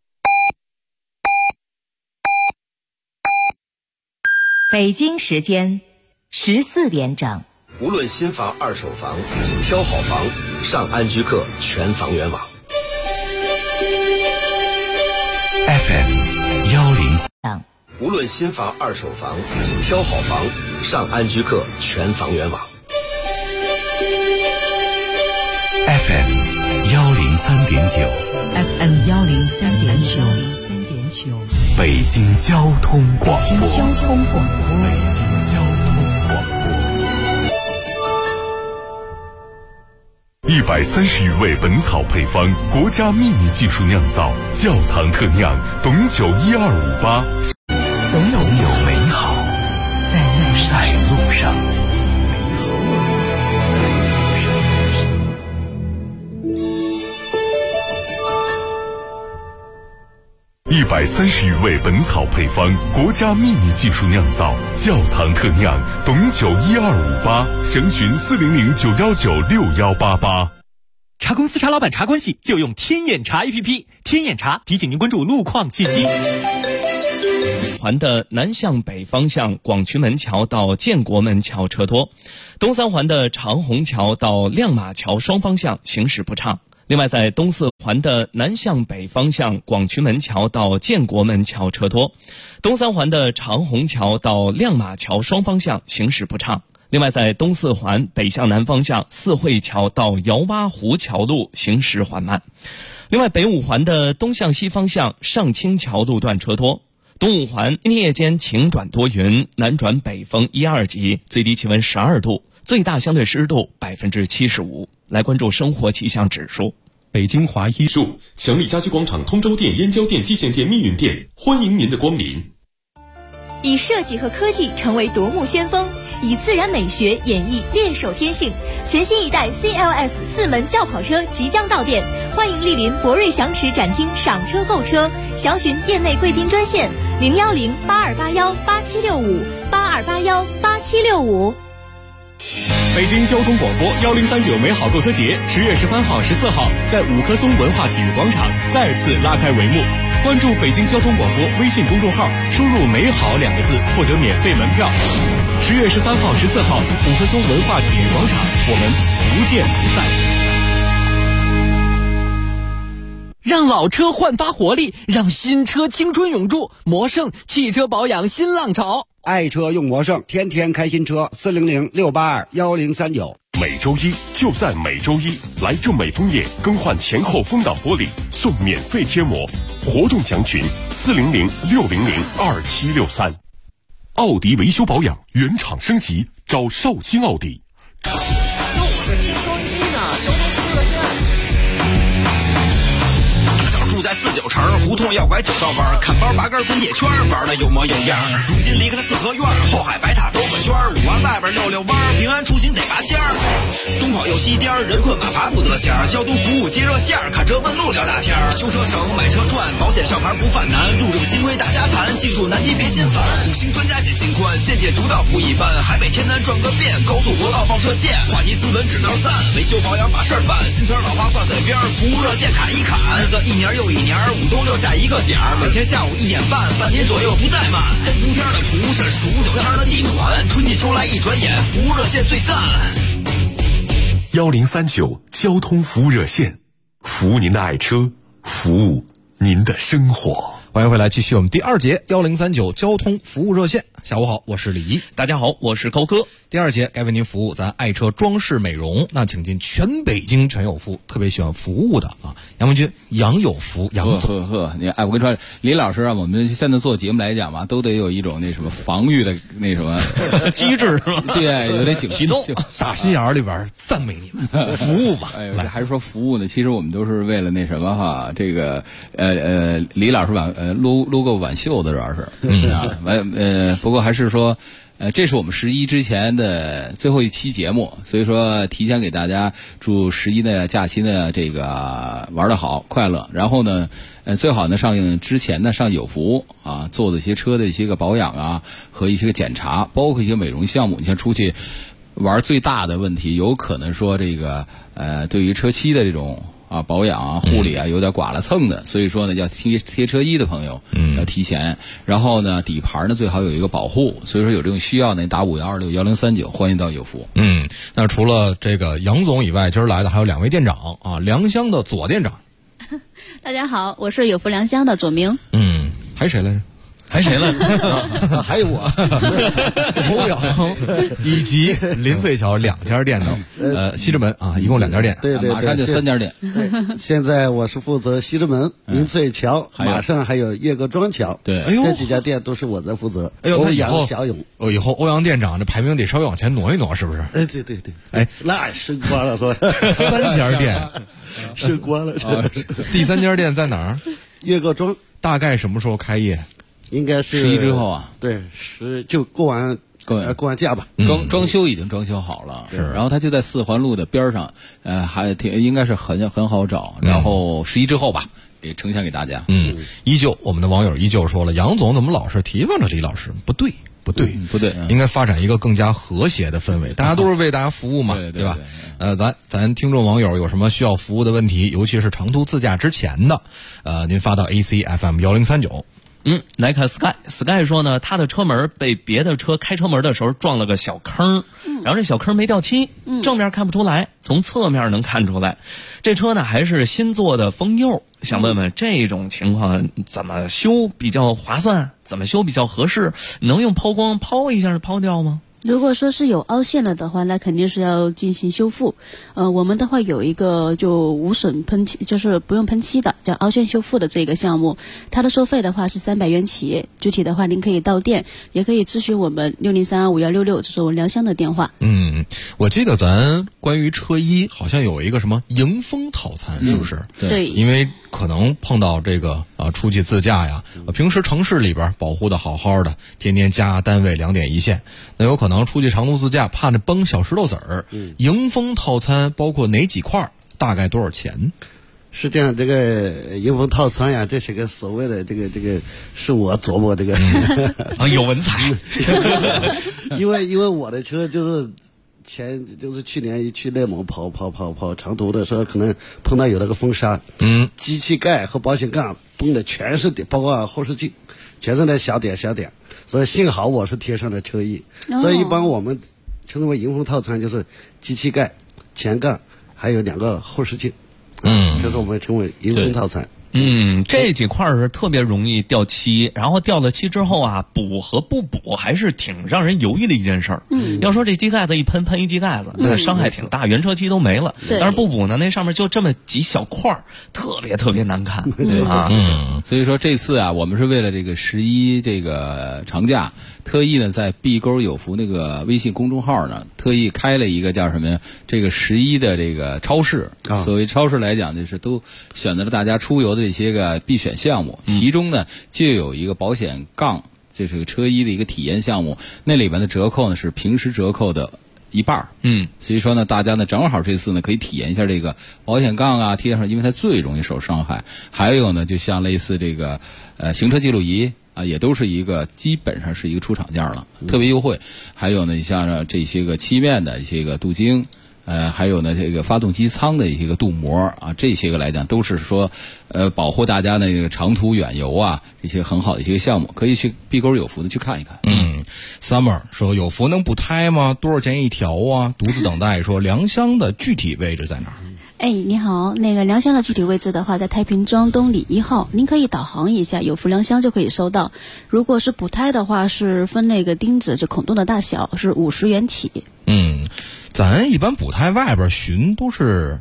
北京时间14点整。 无论新房二手房，挑好房上安居客全房源网。 FM 103。 无论新房二手房，挑好房上安居客全房源网。 FM 103.9。 FM 103.9。 北京交通广播。 北京交通广播。 北京交通广播。130余味本草配方，国家秘密技术酿造，窖藏特酿，董酒12588。总有美好在路上。130余味本草配方，国家秘密技术酿造，窖藏特酿，董酒12588。详询400-919-6188。 茶公司茶老板茶关系就用天眼查 APP， 天眼查提醒您关注路况信息。 环的南向北方向广渠门桥到建国门桥车多，东三环的长虹桥到亮马桥双方向行驶不畅。另外，在东四环的南向北方向广渠门桥到建国门桥车多，东三环的长虹桥到亮马桥双方向行驶不畅。另外，在东四环北向南方向四惠桥到姚洼湖桥路行驶缓慢。另外，北五环的东向西方向上清桥路段车多。东五环今天夜间晴转多云，南转北风1、2级，最低气温12度，最大相对湿度75%。来关注生活气象指数。 北京华一树强力家居广场通州店、燕郊店、蓟县店、密云店，欢迎您的光临。 以设计和科技成为夺目先锋，以自然美学演绎猎手天性。全新一代 CLS 4门轿跑车即将到店，欢迎莅临博瑞祥驰展厅赏车购车，详询店内贵宾专线010-8281-8765，8281-8765。 北京交通广播1039美好购车节10月13号、14号在五棵松文化体育广场再次拉开帷幕。关注北京交通广播微信公众号，输入美好2个字获得免费门票。10月13号、14号五棵松文化体育广场，我们不见不散。 让老车焕发活力，让新车青春永驻。魔胜汽车保养新浪潮， 爱车用魔胜，天天开新车。400-682-1039。 每周一就在每周一，来正美枫叶更换前后风挡玻璃，送免费贴膜。活动详询400-600-2763。奥迪维修保养原厂升级，找绍兴奥迪。 住在49城胡同要拐9道弯，看包拔根滚铁圈，玩的有模有样。如今离开了四合院，后海白塔兜个圈，5环外边溜弯，平安出行得拔尖儿。东跑又西颠，人困马乏不得闲。交通服务接热线，看车问路聊大天。修车省，买车赚，保险上牌不犯难。路这个新规大家谈，技术难题别心烦。5星专家解心宽，见解独到不一般。海北天南转个遍，高速国道放射线。话题斯文指导赞，维修保养把事儿办。新词老话挂嘴边，服务热线砍一砍。个一年又一年，5都6下一个点儿，每天下午1点半，半年左右不怠慢。3伏天的蒲是数9天的地暖，春季秋来一转眼，服务热线最赞。 1039交通服务热线，服务您的爱车，服务您的生活。 欢迎回来，继续我们第2节1039交通服务热线。下午好，我是李怡。 大家好，我是高哥。 第2节该为您服务咱爱车装饰美容，那请进全北京全有服，特别喜欢服务的啊，杨文军杨有福杨总。 你我跟你说，李老师啊，我们现在做节目来讲嘛，都得有一种那什么防御的那什么机制是吧？ 对，有点启动， 打心眼里边赞美你们服务吧。 哎，还是说服务呢？其实我们都是为了那什么哈，这个李老师撸个挽袖的主要是，不过还是说。这是我们11之前的最后一期节目，所以说提前给大家祝11的假期呢这个玩得好快乐。然后呢，最好呢上映之前呢上有福啊，做的一些车的一些个保养啊和一些个检查，包括一些美容项目。你像出去玩最大的问题，有可能说这个对于车漆的这种。保养啊、护理啊，有点剐了蹭的，所以说呢，要贴车衣的朋友，要提前。然后呢，底盘呢最好有一个保护，所以说有这种需要呢，打51261039，欢迎到有福。 那除了这个杨总以外，今儿来的还有2位店长啊，良乡的左店长。 大家好，我是有福良乡的左明。 还谁来着？ 还谁了？ 还有我欧阳以及林翠桥2家店的西直门啊，一共2家店， 对， 马上就3家店。 对，现在我是负责西直门、林翠桥，马上还有叶各庄桥。 对， 这几家店都是我在负责。 欧阳小勇， 以后欧阳店长这排名得稍微往前挪一挪，是不是？ 对，那升官了，说 3家店升官了。 第3家店在哪儿？ 叶各庄， 大概什么时候开业？ 应该是 11之后啊， 对就过完假吧。 装修已经装修好了， 是。 然后它就在4环路的边上，还应该是很好找。然后11之后吧，给呈现给大家。 依旧我们的网友依旧说了，杨总怎么老是提防着李老师？不对，应该发展一个更加和谐的氛围。大家都是为大家服务嘛，对吧？咱听众网友有什么需要服务的问题，尤其是长途自驾之前的，您发到 ACFM 1039。 来看 Sky 说呢，他的车门被别的车开车门的时候撞了个小坑，然后这小坑没掉漆，正面看不出来，从侧面能看出来。这车呢还是新做的封釉，想问问这种情况怎么修比较划算，怎么修比较合适？能用抛光抛一下抛掉吗？ 如果说是有凹陷了的话，那肯定是要进行修复。我们的话有一个就无损喷漆，就是不用喷漆的，叫凹陷修复的这个项目，它的收费的话是300元起。具体的话，您可以到店，也可以咨询我们60325166，这是我们良乡的电话。 我记得咱关于车衣好像有一个什么迎风套餐，是不是？ 对， 因为可能碰到这个出去自驾呀，平时城市里边保护的好好的，天天加单位2点一线，那有可能出去长途自驾怕那崩小石头子儿。迎风套餐包括哪几块，大概多少钱？ 是这样，这个迎风套餐呀，这是个所谓的这个是我琢磨这个有文采。 因为我的车就是去年一去内蒙跑长途的时候，可能碰到有那个风沙，机器盖和保险杠崩的全是点，包括后视镜全是那小点，所以幸好我是贴上了车衣，所以一般我们称为迎风套餐，就是机器盖、前杠还有2个后视镜，这是我们称为迎风套餐。 这几块是特别容易掉漆，然后掉了漆之后啊，补和不补还是挺让人犹豫的一件事儿。要说这机盖子一喷一机盖子，那伤害挺大，原车漆都没了。但是不补呢，那上面就这么几小块儿，特别难看啊。 所以说这次啊，我们是为了这个11这个长假，特意呢在碧沟有福那个微信公众号呢，特意开了一个叫什么呀？这个11的这个超市。所谓超市来讲，就是都选择了大家出游的这些个必选项目，其中呢就有一个保险杠，这是个车衣的一个体验项目，那里边的折扣呢是平时折扣的1半。所以说呢，大家呢正好这次呢可以体验一下这个保险杠啊贴上，因为它最容易受伤害。还有呢，就像类似这个行车记录仪啊，也都是一个基本上是一个出厂价了，特别优惠。还有呢，像这些个漆面的一些个镀晶。还有呢，这个发动机舱的一些个镀膜啊，这些个来讲都是说，保护大家的这个长途远游啊，这些很好的一些个项目，可以去碧沟有福的去看一看。 Summer 说有福能补胎吗？多少钱一条啊？独自等待说良乡的具体位置在哪儿？ 哎，你好，那个良乡的具体位置的话，在太平庄东里1号，您可以导航一下，有福良乡就可以收到。如果是补胎的话，是分那个钉子，就孔洞的大小是50元起。 咱一般补胎外边巡都是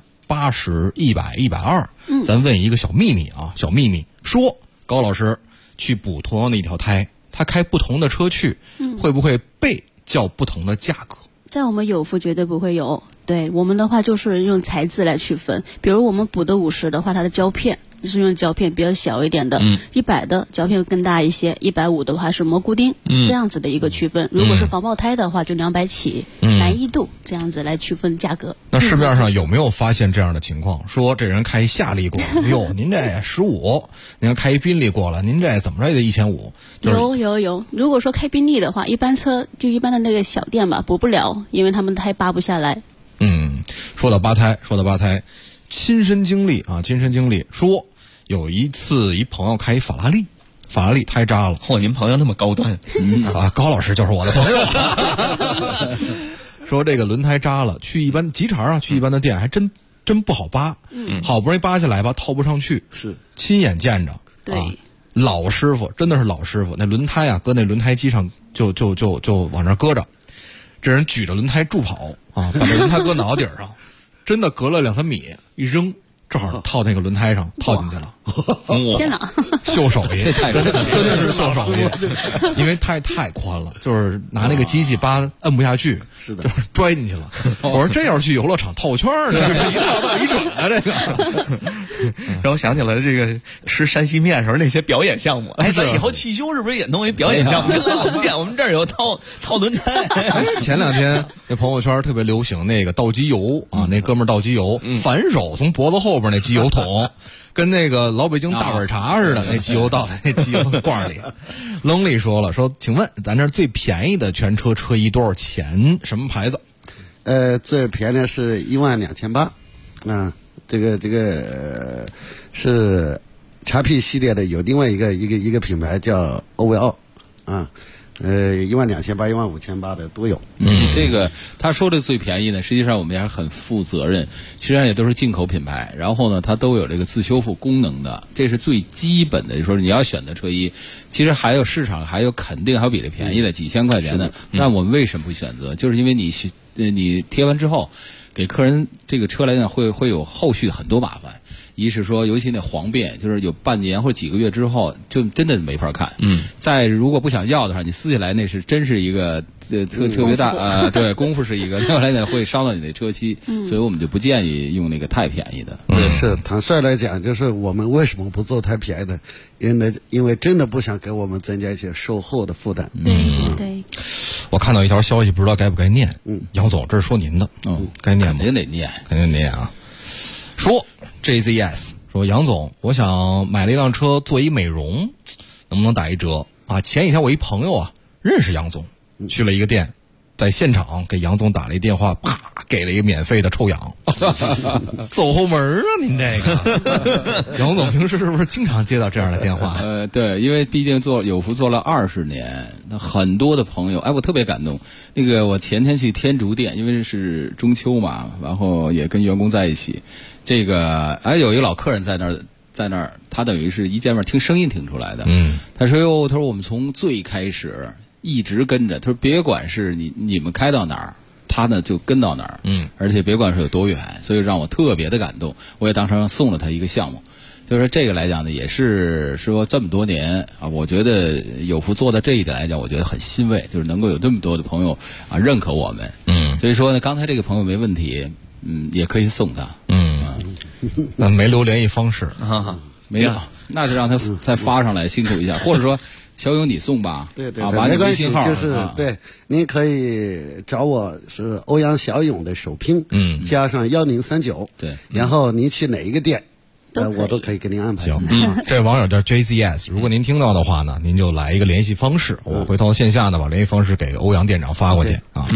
80、100、120。咱问一个小秘密啊，小秘密，说高老师去补同样的一条胎，他开不同的车去，会不会被叫不同的价格？ 在我们有福绝对不会有。对，我们的话就是用材质来区分，比如我们补的50的话，它的胶片是用胶片比较小一点的，100的胶片更大一些，150的话是蘑菇钉，是这样子的一个区分。如果是防爆胎的话，就200起，难易度这样子来区分价格。 那市面上有没有发现这样的情况？说这人开夏利过来，哟，您这15，您要开一宾利过来，您这怎么着也得15。 有。如果说开宾利的话，一般车就一般的那个小店吧，补不了，因为他们胎扒不下来。 说到扒胎，亲身经历说，有一次一朋友开一法拉利胎扎了。 您朋友那么高端高老师就是我的朋友。说这个轮胎扎了，去一般急茬去一般的店还真不好扒，好不容易扒下来吧，套不上去，是亲眼见着。 对， 老师傅真的是老师傅，那轮胎啊搁那轮胎机上就往那搁着，这人举着轮胎助跑把这轮胎搁脑袋顶上，真的隔了2-3米一扔，正好套那个轮胎上，套进去了。 天哪！ 秀手艺，真的是秀手艺，因为太宽了，就是拿那个机器扒摁不下去，是的，就是拽进去了。我说这要是去游乐场套圈呢，一套到一准啊，这个。 让我想起了这个吃山西面时候那些表演项目。咱以后汽修是不是也弄一表演项目？我们这儿有套轮胎。 前2天那朋友圈特别流行那个倒机油啊，那哥们儿倒机油，反手从脖子后边那机油桶。跟那个老北京大碗茶似的，那机油倒在那机油罐里。愣里说了，请问咱这最便宜的全车车衣多少钱？什么牌子？ 最便宜的是12800啊，这个是叉 P 系列的，有另外一个品牌叫欧维奥啊。12800、15800的都有。 这个他说的最便宜呢，实际上我们也是很负责任，实际上也都是进口品牌。然后呢，它都有这个自修复功能的，这是最基本的。就说你要选择车衣，其实还有市场还有肯定还有比这便宜的几千块钱的。那我们为什么不选择？就是因为你贴完之后，给客人这个车来讲会有后续很多麻烦。一是说，尤其那黄变，就是有半年或者几个月之后，就真的没法看。再如果不想要的话，你撕下来那是真是一个特别大对，功夫是一个，另外来讲会伤到你的车漆，所以我们就不建议用那个太便宜的。 是坦率来讲，就是我们为什么不做太便宜的？因为真的不想给我们增加一些售后的负担。 对。 我看到一条消息，不知道该不该念。杨总，这是说您的，该念吗？ 肯定得念， 肯定得念啊。说 JZS 说杨总，我想买了一辆车做一美容，能不能打一折啊？前几天我一朋友认识杨总，去了一个店，在现场给杨总打了一电话，啪给了一个免费的臭氧，走后门啊！您这个杨总平时是不是经常接到这样的电话？ 对，因为毕竟有福做了20年，那很多的朋友，我特别感动。那个我前天去天竺店，因为是中秋嘛，然后也跟员工在一起。这个有一个老客人在那儿，他等于是一见面听声音听出来的。他说我们从最开始一直跟着，他说别管是你们开到哪儿，他呢就跟到哪儿。而且别管是有多远，所以让我特别的感动。我也当场送了他一个项目。就是说这个来讲呢，也是说这么多年我觉得有福做到这一点来讲，我觉得很欣慰，就是能够有这么多的朋友认可我们。所以说呢，刚才这个朋友没问题，也可以送他。 那没留联系方式没有，那就让他再发上来，辛苦一下，或者说小勇你送吧。 对，没关系，就是对，您可以找我是欧阳小勇的首拼，加上1039， 对， 然后您去哪一个店，我都可以给您安排。 行，这网友叫 JZS， 如果您听到的话呢，您就来一个联系方式，我回头线下呢把联系方式给欧阳店长发过去啊。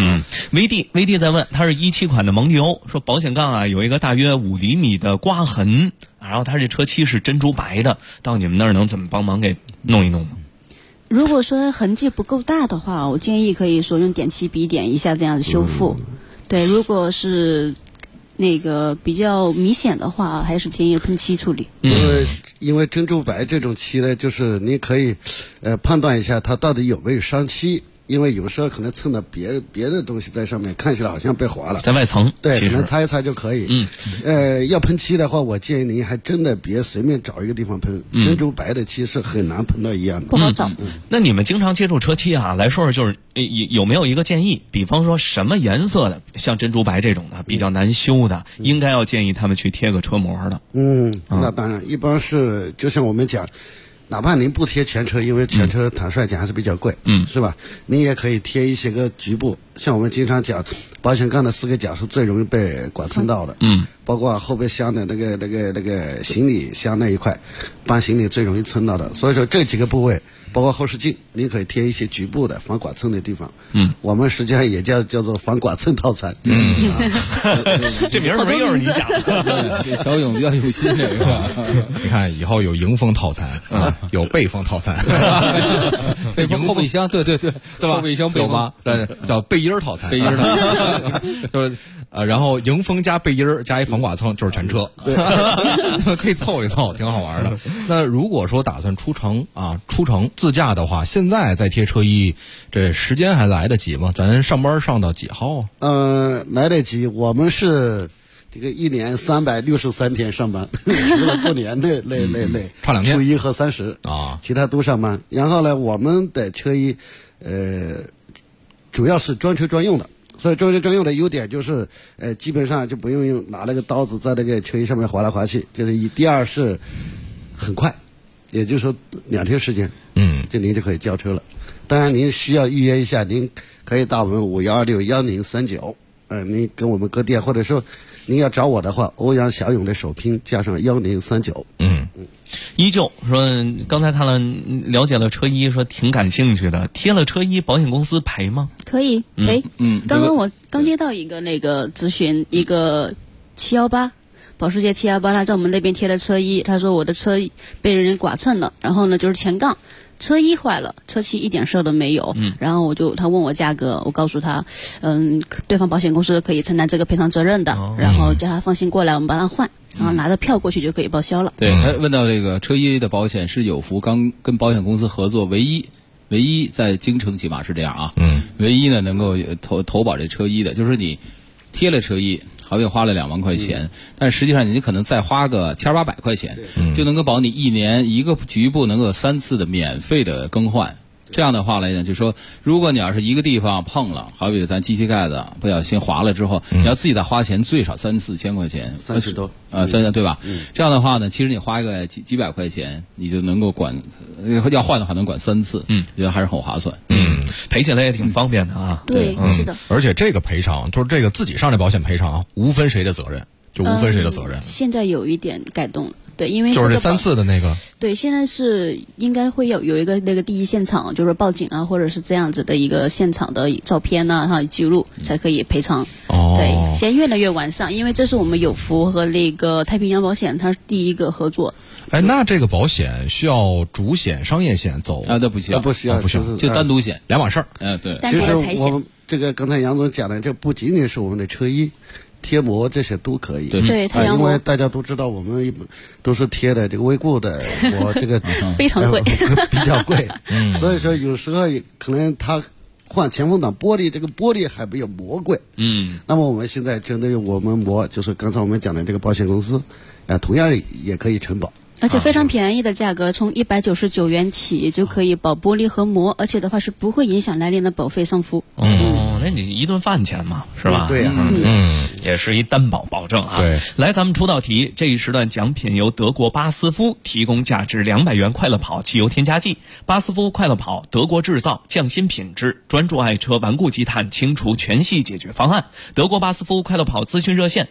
VD 在问，他是17款的蒙迪欧，说保险杠有一个大约5厘米的刮痕，然后他这车漆是珍珠白的，到你们那儿能怎么帮忙给弄一弄吗？ 如果说痕迹不够大的话，我建议可以说用点漆笔点一下这样子修复。对，如果是那个比较明显的话，还是建议喷漆处理。 因为珍珠白这种漆呢，就是你可以判断一下它到底有没有伤漆。因为有时候可能蹭到别的东西在上面，看起来好像被划了， 在外层， 对，可能擦一擦就可以。要喷漆的话，我建议您还真的别随便找一个地方喷。珍珠白的漆是很难喷到一样的， 不好找。 那你们经常接触车漆啊，来说说就是有没有一个建议？比方说什么颜色的，像珍珠白这种的比较难修的，应该要建议他们去贴个车膜的。 那当然，一般是就像我们讲。哪怕您不贴全车，因为全车坦率讲还是比较贵，是吧？您也可以贴一些个局部，像我们经常讲，保险杠的4个角是最容易被剐蹭到的，包括后备箱的那个行李箱那一块，搬行李最容易蹭到的。所以说这几个部位，包括后视镜，您可以贴一些局部的防剐蹭的地方。我们实际上也叫做防剐蹭套餐。 这名儿怎么又是你讲的？ 这小勇比较有心，这个你看以后有迎风套餐啊，有背风套餐， 背风后备箱，对吧？后备箱有吗？叫背阴套餐， 背阴套餐就是然后迎风加背阴加一防剐蹭就是全车，可以凑一凑，挺好玩的。那如果说打算出城自驾的话，现在再贴车衣，这时间还来得及吗？咱上班上到几号啊？ 来得及。我们是这个1年363天上班，除了过年累， 差2天， 初1和30 啊， 其他都上班。然后呢，我们的车衣主要是专车专用的。所以专车专用的优点就是，基本上就不用拿那个刀子在那个车衣上面划来划去，这是一。第二是很快，也就是说2天时间，就您就可以交车了。当然您需要预约一下，您可以打我们51261039，您跟我们搁店，或者说您要找我的话，欧阳小勇的首拼加上1039。 依旧说，刚才看了了解了车衣，说挺感兴趣的。贴了车衣，保险公司赔吗？ 可以赔。刚刚我刚接到一个那个咨询，一个718保时捷718，他在我们那边贴了车衣，他说我的车被人剐蹭了，然后呢就是前杠。车衣坏了，车漆一点事儿都没有。然后他问我价格，我告诉他，对方保险公司可以承担这个赔偿责任的，然后叫他放心过来，我们帮他换，然后拿着票过去就可以报销了。 对，他问到这个车衣的保险是有福刚跟保险公司合作，唯一在京城起码是这样啊，唯一呢能够投保这车衣的，就是你贴了车衣。好比花了2万块钱，但实际上你可能再花个1800块钱，就能够保你1年一个局部能够3次的免费的更换。这样的话来讲，就说如果你要是一个地方碰了，好比咱机器盖子不小心划了之后，你要自己再花钱，最少3-4千块钱 ，30多 ，30对吧？这样的话呢，其实你花个几百块钱，你就能够管，要换的话能管3次，觉得还是很划算。 赔起来也挺方便的啊。 对，是的。 而且这个赔偿就是这个自己上这保险赔偿，无分谁的责任，就无分谁的责任。 现在有一点改动了。对，因为就是这3次的那个。 对，现在是应该会有一个那个第一现场，就是报警啊，或者是这样子的一个现场的照片呢，哈，记录才可以赔偿。对，现在越来越完善，因为这是我们有福和那个太平洋保险，它是第一个合作。 那这个保险需要主险、商业险走啊？那不需要， 不需要， 就单独险， 2码事儿。 对。 其实我们这个刚才杨总讲的，这不仅仅是我们的车衣。贴膜这些都可以， 对， 因为大家都知道我们都是贴的这个威固的膜，这个非常贵， 比较贵，所以说有时候可能他换前风挡玻璃，这个玻璃还没有膜贵，那么我们现在针对我们膜，就是刚才我们讲的这个保险公司，同样也可以承保。 而且非常便宜的价格，从199元起就可以保玻璃和膜，而且的话是不会影响来年的保费上浮。 那你一顿饭钱嘛，是吧？ 对呀， 也是一担保保证啊。 对， 来，咱们出道题，这一时段奖品由德国巴斯夫提供价值200元快乐跑汽油添加剂。巴斯夫快乐跑，德国制造，匠心品质，专注爱车顽固积碳清除全系解决方案。德国巴斯夫快乐跑咨询热线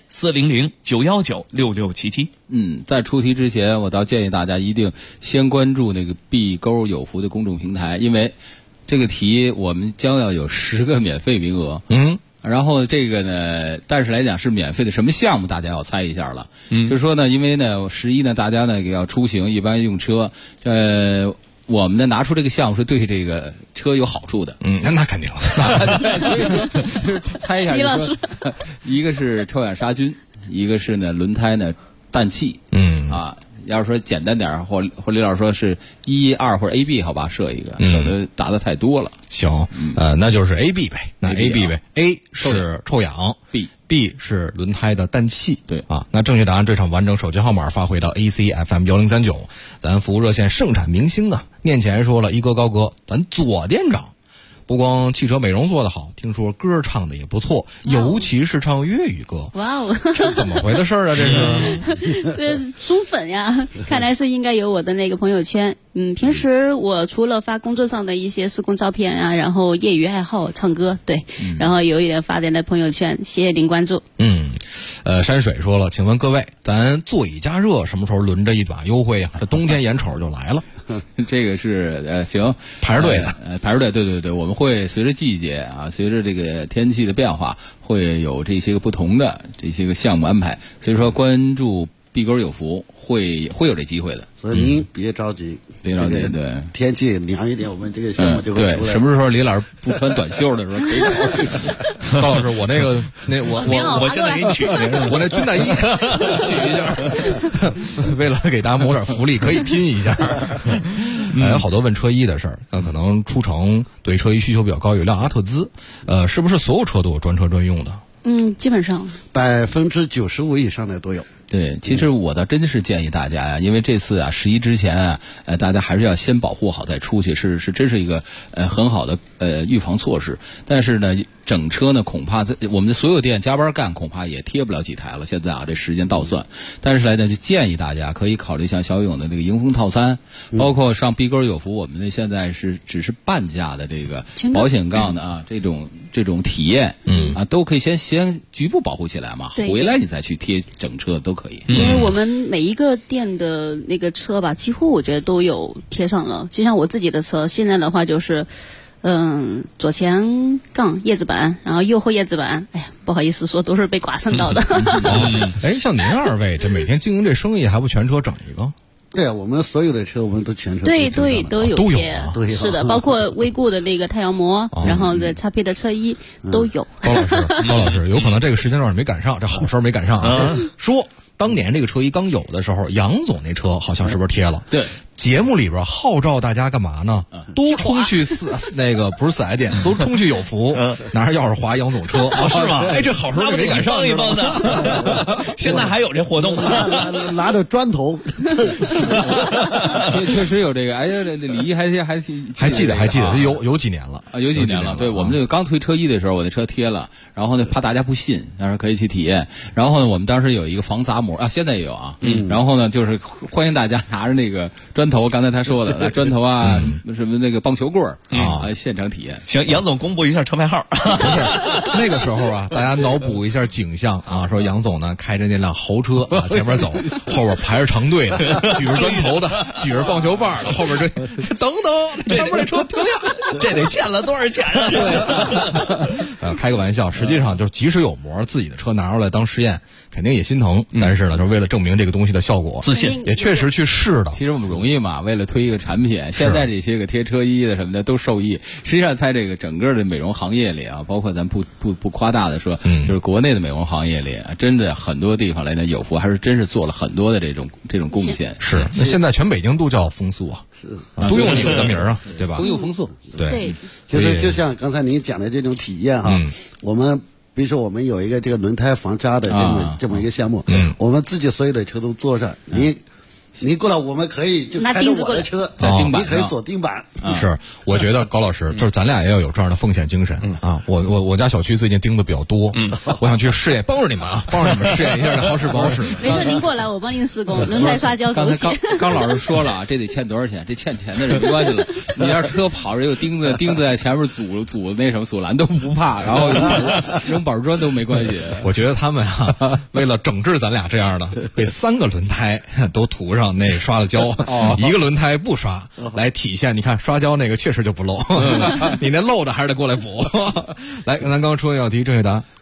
400-919-6677。 在出题之前，我倒建议大家一定先关注那个碧沟有福的公众平台，因为这个题我们将要有10个免费名额。然后这个呢，但是来讲是免费的，什么项目大家要猜一下了。就是说呢，因为呢11呢大家呢要出行，一般用车，我们呢拿出这个项目是对这个车有好处的。 那肯定。 所以说就是猜一下，就是说一个是臭氧杀菌。 一个是呢轮胎呢氮气，要是说简单点或李老师说是1、2或者 AB 好吧，设一个，省得答的太多了。 行，那就是 AB 呗，那 AB 呗 ，A 是臭氧 ，B 是轮胎的氮气。 对啊，那正确答案这场完整手机号码发回到 ACFM1039，咱服务热线盛产明星啊，面前说了一哥高哥，咱左店长。不光汽车美容做得好，听说歌唱的也不错，尤其是唱粤语歌。 哇哦， 这怎么回的事儿啊？这是这是忠粉呀！看来是应该有我的那个朋友圈。平时我除了发工作上的一些施工照片啊，然后业余爱好唱歌，对，然后有一点发点在朋友圈，谢谢您关注。 山水说了，请问各位，咱座椅加热什么时候轮着一把优惠啊？这冬天眼瞅就来了。 这个是行， 排着队的， 排着队，对，我们会随着季节啊，随着这个天气的变化，会有这些个不同的这些个项目安排。所以说，关注碧沟有福，会有这机会的。 所以您别着急， 别着急，对， 天气凉一点，我们这个项目就会出来。 对，什么时候李老师不穿短袖的时候可以考虑。 高老师，我现在给你取，我那军大衣取一下，为了给大家谋点福利，可以拼一下。还有好多问车衣的事儿，那可能出城对车衣需求比较高，有辆阿特兹，是不是所有车都有专车专用的？ 基本上 95%以上的都有。 对，其实我倒真是建议大家呀，因为这次啊11之前啊，大家还是要先保护好再出去，是真是一个很好的预防措施。但是呢，整车呢恐怕我们的所有店加班干，恐怕也贴不了几台了。现在啊，这时间倒算，但是来呢，就建议大家可以考虑像小勇的这个迎风套餐，包括上碧沟有福，我们呢现在只是半价的这个保险杠的啊这种体验，都可以先局部保护起来嘛，回来你再去贴整车都可以。 因为我们每一个店的那个车吧，几乎我觉得都有贴上了。就像我自己的车，现在的话就是。左前杠叶子板，然后右后叶子板，哎呀，不好意思说，都是被刮蹭到的。 像您二位这每天经营这生意，还不全车整一个？ 对啊，我们所有的车我们都全车对都有贴， 对， 是的，包括威固的那个太阳膜，然后的XP的车衣都有。 高老师，有可能这个时间段没赶上，这好事没赶上啊。说当年这个车衣刚有的时候，杨总那车好像是不是贴了？ 对。 节目里边号召大家干嘛呢？都冲去不是4S店，都冲去有福，拿着钥匙划杨总车， 是吗？ 哎，这好时候没赶上， 一帮的。现在还有这活动呢， 拿着砖头， 确实有这个。哎呀，这李一还记得， 有几年了啊，有几年了。对，我们这个刚推车衣的时候，我的车贴了，然后呢，怕大家不信，但是可以去体验。然后呢，我们当时有一个防砸膜啊，现在也有啊。然后呢，就是欢迎大家拿着那个砖头，刚才他说的砖头啊，什么那个棒球棍啊，现场体验。 行，杨总公布一下车牌号。 那个时候啊，大家脑补一下景象啊，说杨总呢开着那辆豪车啊，前面走，后边排着长队的，举着砖头的，举着棒球棒的，后边这等前面这车停下， 这得欠了多少钱啊？ 开个玩笑，实际上就是即使有膜，自己的车拿出来当实验，肯定也心疼。但是呢，就是为了证明这个东西的效果， 自信也确实去试的。 其实我们容易嘛，为了推一个产品，现在这些个贴车衣的什么的都受益。实际上，在这个整个的美容行业里啊，包括咱不夸大的说，就是国内的美容行业里，真的很多地方来呢，有福还是真是做了很多的这种贡献。 是，那现在全北京都叫风速啊，都用你们的名啊，对吧？ 都用风速。 对， 就像刚才您讲的这种体验哈，我们。比如说，我们有一个这个轮胎防扎的这么一个项目，我们自己所有的车都做上。你过来，我们可以就开着我的车，你可以走钉板。 是，我觉得高老师就是咱俩也要有这样的奉献精神啊！我家小区最近钉子比较多，我想去试验，帮着你们试验一下这好使不好使。 没事，您过来，我帮您施工，轮胎刷胶。 刚才刚老师说了啊，这得欠多少钱？这欠钱的人没关系了。你要车跑着有钉子在前面阻那什么阻拦都不怕，然后扔板砖都没关系。 我觉得他们啊，为了整治咱俩这样的，给3个轮胎都涂上那刷的胶，一个轮胎不刷，来体现。你看刷胶那个确实就不漏，你那漏的还是得过来补。来，咱刚出的要题正确答案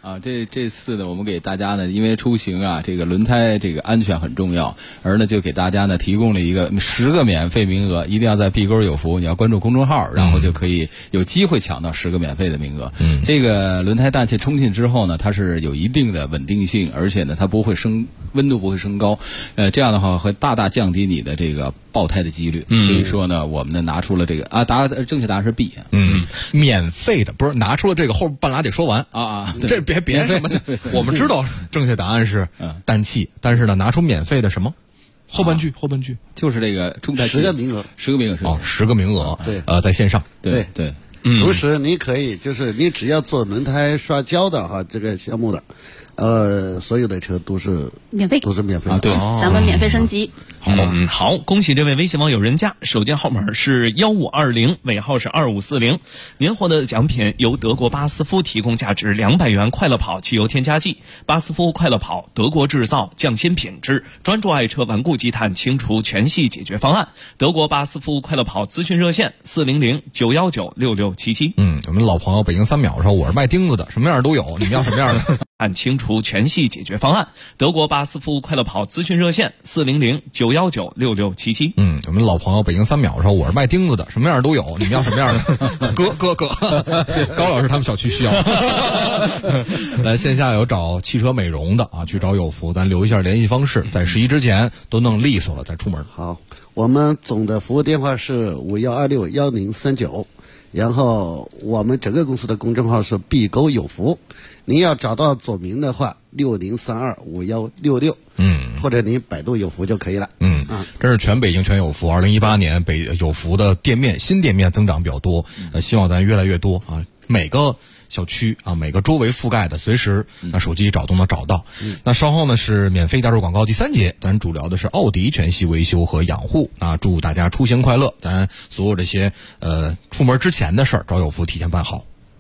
啊，这次呢，我们给大家呢，因为出行啊，这个轮胎这个安全很重要，而呢就给大家呢提供了一个10个免费名额，一定要在碧沟有福，你要关注公众号，然后就可以有机会抢到10个免费的名额。这个轮胎氮气充气之后呢，它是有一定的稳定性，而且呢它不会温度不会升高，这样的话会大大降低你的这个爆胎的几率。所以说呢，我们呢拿出了这个正确答案是 B。 免费的，不是拿出了这个后半拉得说完这别什么的，我们知道正确答案是氮气，但是呢拿出免费的什么？后半句就是这个充氮气 10个名额 ，10个名额， 对， 在线上， 对。 同时你可以就是你只要做轮胎刷胶的哈这个项目的，所有的车都是免费的对，咱们免费升级。 好，恭喜这位微信网友人家，手机号码是1520，尾号是2540。您获得的奖品由德国巴斯夫提供价值200元快乐跑汽油添加剂。巴斯夫快乐跑，德国制造，匠心品质，专注爱车顽固积碳清除全系解决方案。德国巴斯夫快乐跑咨询热线400-919-6677。 我们老朋友北京3秒说，我是卖钉子的，什么样都有，你们要什么样的？ 按清除全系解决方案。德国巴斯夫快乐跑咨询热线400-919-6677。 我们老朋友北京3秒说，我是卖钉子的，什么样都有，你们要什么样的？哥，高老师他们小区需要。来，线下有找汽车美容的去找有福，咱留一下联系方式，在11之前都弄利索了再出门。 好，我们总的服务电话是51261039，然后我们整个公司的公众号是碧沟有福。您要找到左明的话，60325166，或者您百度有福就可以了。 这是全北京全有福。2018年有福的新店面增长比较多，希望咱越来越多每个小区每个周围覆盖的，随时手机找都能找到。那稍后呢是免费加入广告第3节，咱主聊的是奥迪全系维修和养护。祝大家出行快乐，咱所有这些出门之前的事儿，找有福提前办好。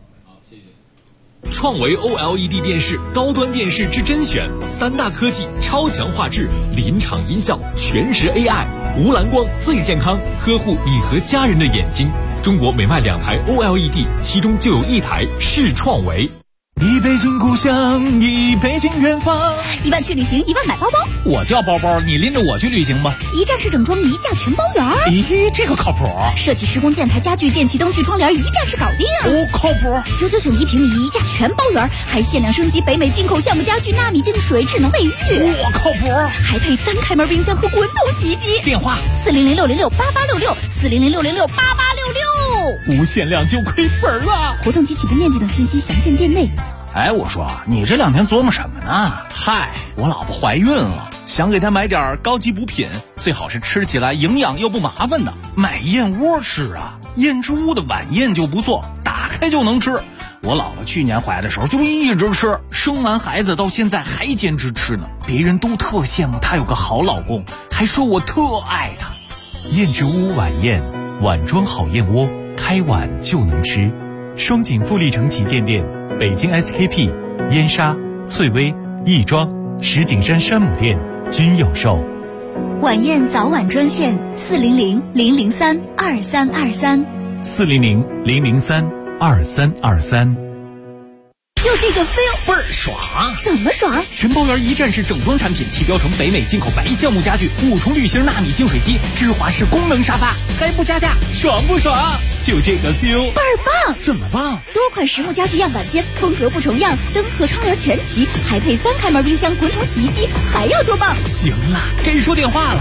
创维 OLED 电视，高端电视之甄选，3大科技，超强画质，临场音效，全时 AI， 无蓝光最健康，呵护你和家人的眼睛。中国每卖2台 OLED， 其中就有1台是创维。 一北京故乡，一北京远方。 1万去旅行，1万买包包。 我叫包包，你拎着我去旅行吧。 一站式整装，一价全包圆。 咦，这个靠谱。 设计施工建材家具电气灯具窗帘，一站式搞定。 靠谱。 999一平米，一价全包圆，还限量升级北美进口橡木家具，纳米净水，智能卫浴。 靠谱。 还配3开门冰箱和滚筒洗衣机。 电话 400-606-8866，400-606-8866。 无限量就亏本了。 活动及起步面积等信息详见店内。 我说你这2天琢磨什么呢？我老婆怀孕了，想给她买点高级补品，最好是吃起来营养又不麻烦的。买燕窝吃啊，燕之屋的晚宴就不错，打开就能吃。我老婆去年怀的时候就一直吃，生完孩子到现在还坚持吃呢。别人都特羡慕她有个好老公，还说我特爱她。 燕之屋晚宴，碗装好燕窝，开碗就能吃。双井富力城旗舰店，北京 SKP、燕莎、翠微、亦庄、石景山山姆店均有售。 晚宴早晚专线400-003-2323。 400-003-2323。 就这个 feel 倍儿爽。 怎么爽？ 全包圆一站式整装产品，提标成北美进口白橡木家具，5重滤芯纳米净水机，芝华士功能沙发，还不加价，爽不爽？就这个 feel 倍儿棒。 怎么棒？ 多款实木家具样板间，风格不重样，灯和窗帘全齐，还配3开门冰箱、滚筒洗衣机，还要多棒？ 行了，该说电话了。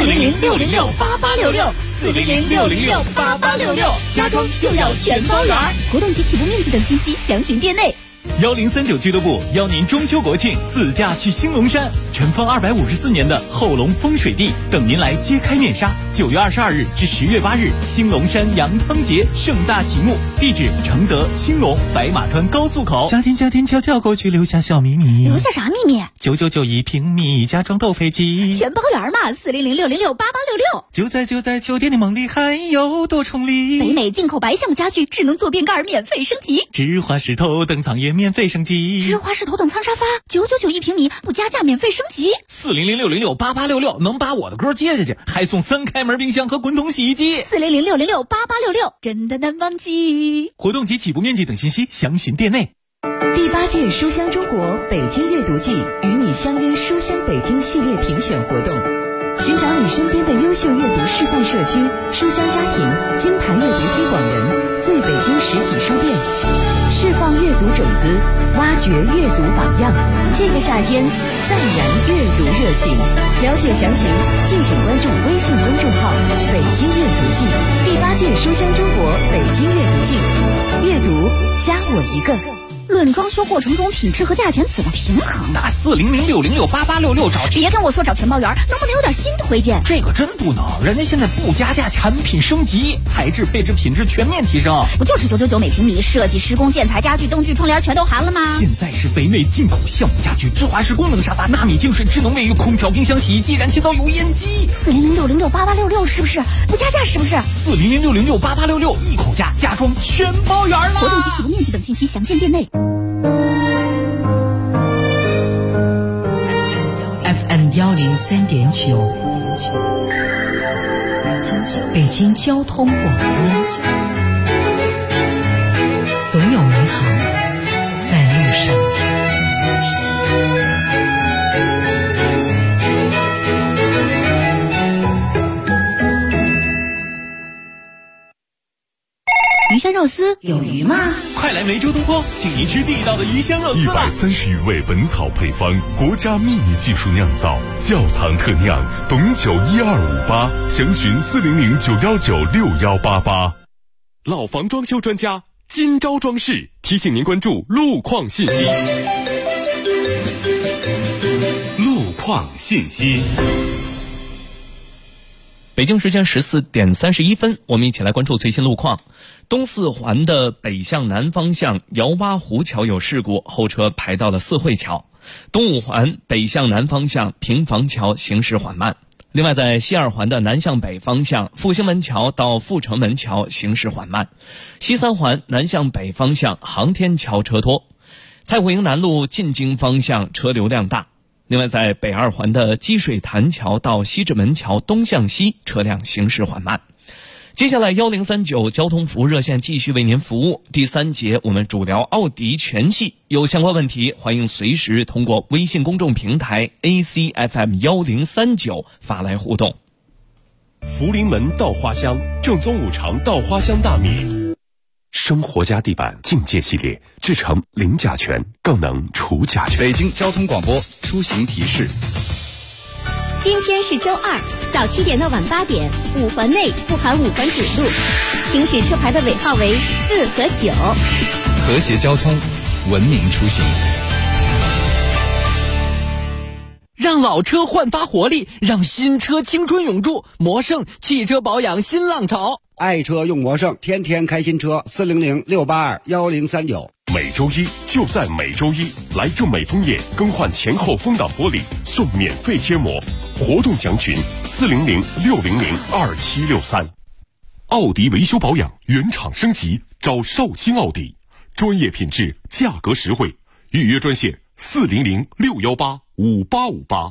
400-606-8866，400-606-8866，家装就要全包圆。活动及起步面积等信息详询店内。 1039俱乐部邀您中秋国庆自驾去兴隆山，尘封254年的后龙风水地等您来揭开面纱。9月22日至10月8日，兴隆山羊汤节盛大启幕，地址承德兴隆白马川高速口。 夏天悄悄过去，留下小秘密。 留下啥秘密 ？999一平米，家装斗飞机， 全包圆嘛。400-606-8866。 就在酒店的梦里，还有多重礼。 北美进口白橡木家具，智能坐便盖免费升级。 芝华士头等舱也免费升级。 芝华士头等舱沙发999一平米，不加价免费升级。 400-606-8866，能把我的歌接下去，还送3开门冰箱和滚筒洗衣机。 400-606-8866，真的难忘记。 活动及起步面积等信息详询店内。 第8届书香中国北京阅读季与你相约书香北京系列评选活动，寻找你身边的优秀阅读示范社区、书香家庭、金牌阅读推广人，最北京实体书店，释放阅读种子，挖掘阅读榜样。这个夏天，再燃阅读热情。了解详情，敬请关注微信公众号“北京阅读季”。第8届书香中国北京阅读季，阅读加我一个。 论装修过程中品质和价钱怎么平衡？ 打4006068866找。 别跟我说找全包圆，能不能有点新推荐？ 这个真不能，人家现在不加价，产品升级，材质、配置、品质全面提升。 不就是999每平米，设计、施工、建材、家具、灯具、窗帘全都含了吗？ 现在是北美进口项目家具，智华式功能沙发，纳米净水、智能卫浴、空调、冰箱、洗衣机、燃气灶、油烟机。 4006068866是不是？不加价是不是 ？4006068866一口价，家装全包圆了。 活动及启动面积等信息详见店内。 FM 103.9，北京交通广播，总有美好在路上。 鱼香肉丝有鱼吗？ 快来梅州东坡，请您吃地道的鱼香肉丝吧 ！130余味本草配方，国家秘密技术酿造，窖藏特酿，董酒12588，详询40091961188。老房装修专家金招装饰提醒您关注路况信息。路况信息。 北京时间14点31分，我们一起来关注最新路况。东四环的北向南方向姚洼湖桥有事故，后车排到了四惠桥。东五环北向南方向平房桥行驶缓慢。另外，在西二环的南向北方向复兴门桥到阜成门桥行驶缓慢。西三环南向北方向航天桥车多。蔡胡营南路进京方向车流量大。另外，在北二环的积水潭桥到西直门桥东向西车辆行驶缓慢。接下来1039交通服务热线继续为您服务。第3节我们主聊奥迪全系，有相关问题欢迎随时通过微信公众平台 ACFM1039 发来互动。 福临门稻花香，正宗五常稻花香大米。 生活家地板境界系列，制成零甲醛，更能除甲醛。 北京交通广播出行提示： 今天是周二，早7点到晚8点，5环内不含5环主路，行驶车牌的尾号为4和9。 和谐交通，文明出行。 让老车焕发活力，让新车青春永驻。魔胜汽车保养新浪潮， 爱车用魔胜，天天开新车。400-682-1039。 每周一就在每周一，来正美枫叶更换前后风挡玻璃，送免费贴膜。活动详询400-600-2763。奥迪维修保养原厂升级，找绍兴奥迪，专业品质，价格实惠。预约专线400-618-5858。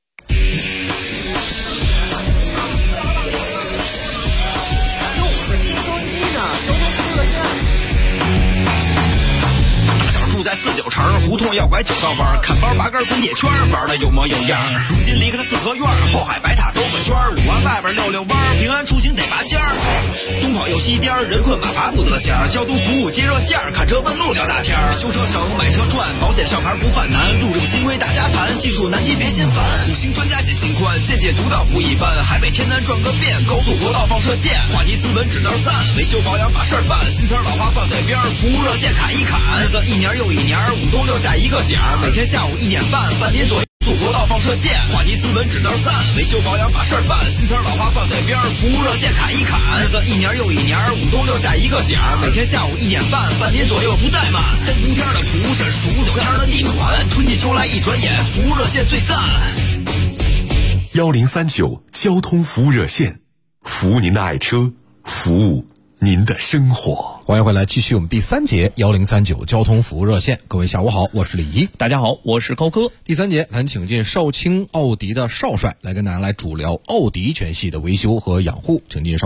住在49城胡同要拐9道弯，看包拔根滚铁圈，玩的有模有样。如今离开了四合院，后海白塔兜个圈，5环外边溜弯，平安出行得拔尖儿。东跑右西颠，人困马乏不得闲。交通服务接热线，看车问路聊大天。修车省，买车赚，保险上牌不犯难。路政新规大家谈，技术难题别心烦。5星专家解心宽，见解独到不一般。海北天南转个遍，高速国道放射线。话题斯文指道赞，维修保养把事儿办。新词老话放嘴边，服务热线砍一砍。日子一年又一年，5都留下一个点儿。每天下午1点半，半点左右。速国道放射线，话题斯文指道赞，维修保养把事儿办。新词老话放嘴边，服务热线砍一砍。日子一年又一年，5都留下一个点儿。每天下午1点半，半点左右不怠慢。3伏天的蒲扇，数9天的地暖，春季秋来一转眼，服务热线最赞。 1039交通服务热线，服务您的爱车，服务您的生活。 欢迎回来，继续我们第3节1039交通服务热线。各位下午好，我是李一。 大家好，我是高哥。 第3节咱请进少卿奥迪的少帅来跟大家来主聊奥迪全系的维修和养护，请进少帅。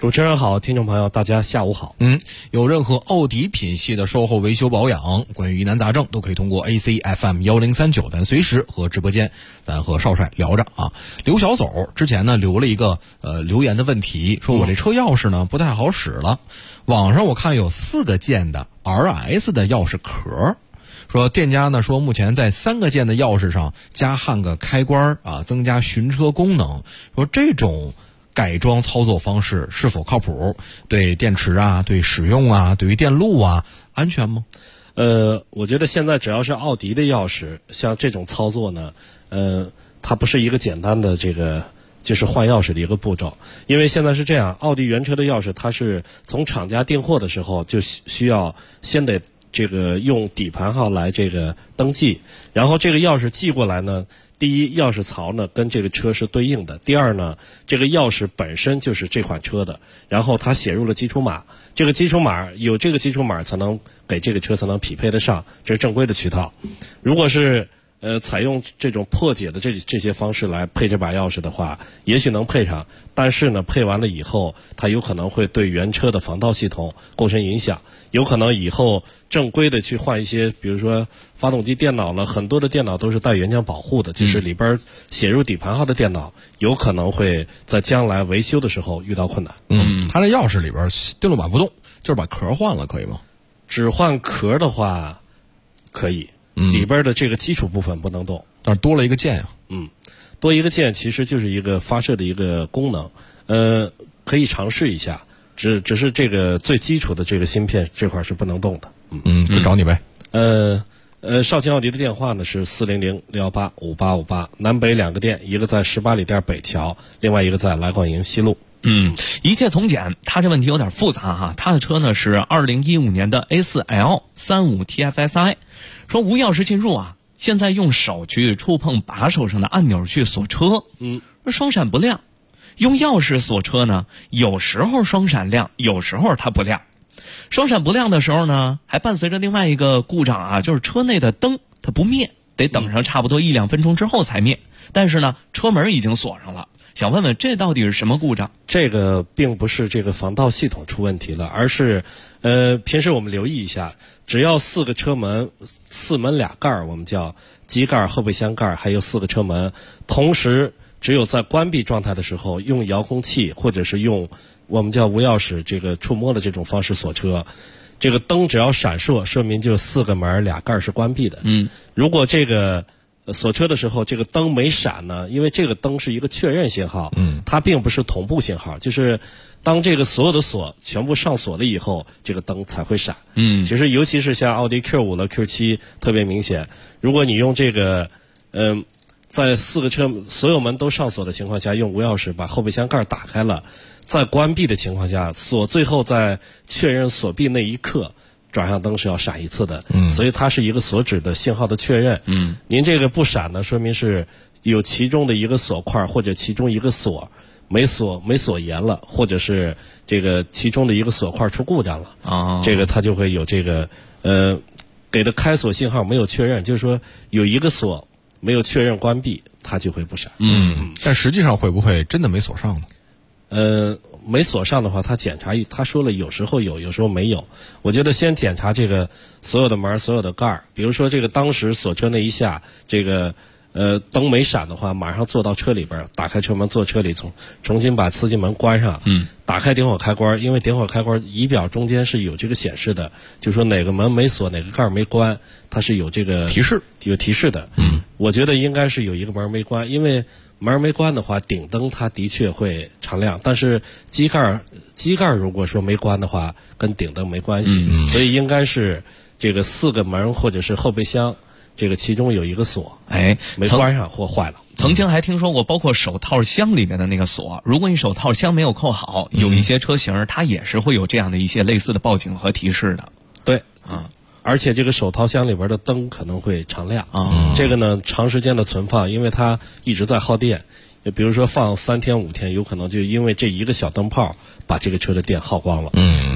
主持人好，听众朋友大家下午好。 有任何奥迪品系的售后维修保养，关于疑难杂症都可以通过 ACFM1039，咱随时和直播间咱和少帅聊着啊。刘小走之前呢留了一个留言的问题，说我这车钥匙呢不太好使了，网上我看有4个键的 RS 的钥匙壳，说店家呢说目前在3个键的钥匙上加焊个开关啊，增加寻车功能，说这种改装操作方式是否靠谱？对电池啊，对使用啊，对于电路啊，安全吗？ 我觉得现在只要是奥迪的钥匙，像这种操作呢，它不是一个简单的这个就是换钥匙的一个步骤，因为现在是这样，奥迪原车的钥匙它是从厂家订货的时候就需要先得这个用底盘号来这个登记，然后这个钥匙寄过来呢，第一，钥匙槽呢跟这个车是对应的；第二呢，这个钥匙本身就是这款车的，然后它写入了基础码，这个基础码有这个基础码才能给这个车才能匹配得上，这是正规的渠道。如果是采用这种破解的这些方式来配这把钥匙的话，也许能配上，但是呢，配完了以后，它有可能会对原车的防盗系统构成影响，有可能以后正规的去换一些，比如说发动机电脑了，很多的电脑都是带原浆保护的，就是里边写入底盘号的电脑，有可能会在将来维修的时候遇到困难。 它这钥匙里边电路板不动，就是把壳换了，可以吗？ 只换壳的话，可以。里边的这个基础部分不能动， 但是多了一个键呀。 多一个键其实就是一个发射的一个功能，可以尝试一下。只是这个最基础的这个芯片这块是不能动的。 就找你呗。 少卿奥迪的电话呢是400-618-5858，南北2个店，一个在18里店北桥，另外一个在来广营西路。 一切从简，他这问题有点复杂哈。他的车呢是2015年的 A4L 35 TFSI， 说无钥匙进入啊，现在用手去触碰把手上的按钮去锁车，双闪不亮。用钥匙锁车呢，有时候双闪亮，有时候它不亮。双闪不亮的时候呢，还伴随着另外一个故障啊，就是车内的灯它不灭，得等上差不多1-2分钟之后才灭。但是呢，车门已经锁上了。想问问这到底是什么故障？ 这个并不是这个防盗系统出问题了，而是平时我们留意一下，只要4个车门，4门2盖，我们叫机盖、后备箱盖，还有4个车门，同时只有在关闭状态的时候，用遥控器或者是用我们叫无钥匙这个触摸的这种方式锁车，这个灯只要闪烁，说明就4个门2盖是关闭的。如果这个锁车的时候这个灯没闪呢，因为这个灯是一个确认信号，它并不是同步信号，就是当这个所有的锁全部上锁了以后，这个灯才会闪。其实尤其是像奥迪 Q5 了 Q7 特别明显，如果你用这个在4个车所有门都上锁的情况下，用无钥匙把后备箱盖打开了，在关闭的情况下，最后在确认锁闭那一刻，转向灯是要闪一次的，所以它是一个锁止的信号的确认。您这个不闪呢，说明是有其中的一个锁块或者其中一个锁没锁严了，或者是这个其中的一个锁块出故障了。这个它就会有这个给的开锁信号没有确认，就是说有一个锁没有确认关闭，它就会不闪。 但实际上会不会真的没锁上呢？ 没锁上的话，他检查，他说了有时候有，有时候没有。我觉得先检查这个所有的门、所有的盖儿，比如说这个当时锁车那一下，这个灯没闪的话，马上坐到车里边，打开车门坐车里，重新把司机门关上，打开点火开关，因为点火开关仪表中间是有这个显示的，就是说哪个门没锁，哪个盖儿没关，它是有这个提示， 有提示的。我觉得应该是有一个门没关，因为门没关的话，顶灯它的确会常亮，但是机盖如果说没关的话，跟顶灯没关系，所以应该是这个4个门或者是后备箱，这个其中有一个锁，没关上或坏了。 曾经还听说过，包括手套箱里面的那个锁，如果你手套箱没有扣好，有一些车型它也是会有这样的一些类似的报警和提示的。 对，而且这个手套箱里边的灯可能会常亮。这个呢，长时间的存放，因为它一直在耗电，比如说放3天5天，有可能就因为这一个小灯泡把这个车的电耗光了。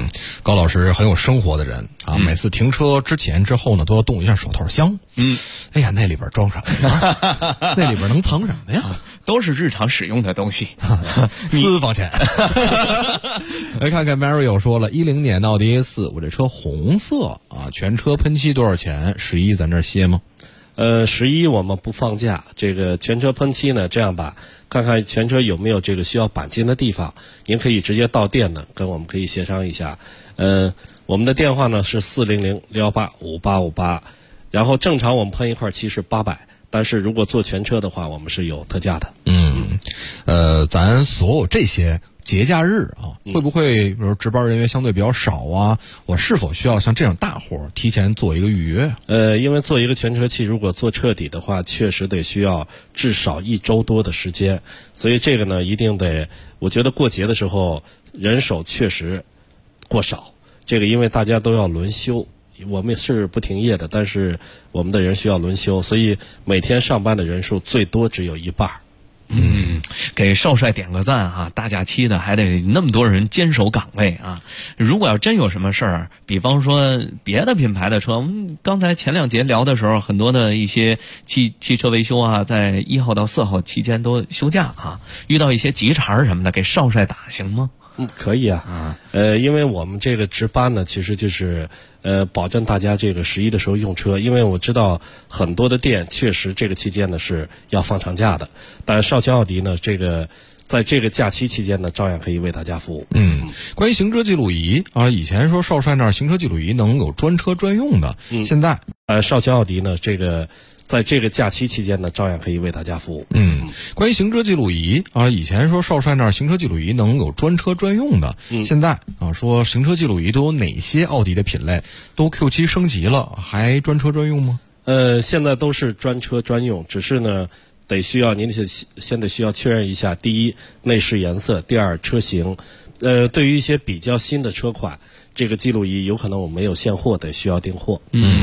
高老师很有生活的人啊，每次停车之前之后呢，都要动一下手套箱。哎呀，那里边装什么呀？那里边能藏什么呀？ 都是日常使用的东西。 私房钱。来看看 Mario 说了，10年的奥迪 A4， 我这车红色啊，全车喷漆多少钱？11咱这歇吗 ？11我们不放价，这个全车喷漆呢，这样吧，看看全车有没有这个需要钣金的地方，您可以直接到店呢，跟我们可以协商一下。我们的电话呢是400-185-5858，然后正常我们喷一块漆是800，但是如果做全车的话，我们是有特价的。 咱所有这些节假日啊，会不会比如值班人员相对比较少啊？我是否需要像这种大活提前做一个预约？ 因为做一个全车漆，如果做彻底的话，确实得需要至少1周多的时间，所以这个呢，一定得，我觉得过节的时候人手确实过少，这个因为大家都要轮休。我们是不停业的，但是我们的人需要轮休，所以每天上班的人数最多只有一半。 给少帅点个赞啊！大假期的还得那么多人坚守岗位啊！如果要真有什么事儿，比方说别的品牌的车，我们刚才前2节聊的时候，很多的一些汽车维修啊，在1号到4号期间都休假啊。遇到一些急茬什么的，给少帅打行吗？ 可以啊。因为我们这个值班呢，其实就是保证大家这个11的时候用车，因为我知道很多的店确实这个期间呢是要放长假的，但少卿奥迪呢，这个在这个假期期间呢，照样可以为大家服务。 关于行车记录仪啊，以前说少帅那儿行车记录仪能有专车专用的，现在少卿奥迪呢，这个在这个假期期间呢，照样可以为大家服务。 关于行车记录仪啊，以前说少帅那儿行车记录仪能有专车专用的，现在啊说行车记录仪都有哪些奥迪的品类都 Q7 升级了，还专车专用吗？ 现在都是专车专用，只是呢您先得需要确认一下，第一内饰颜色，第二车型。对于一些比较新的车款，这个记录仪有可能我们没有现货，得需要订货。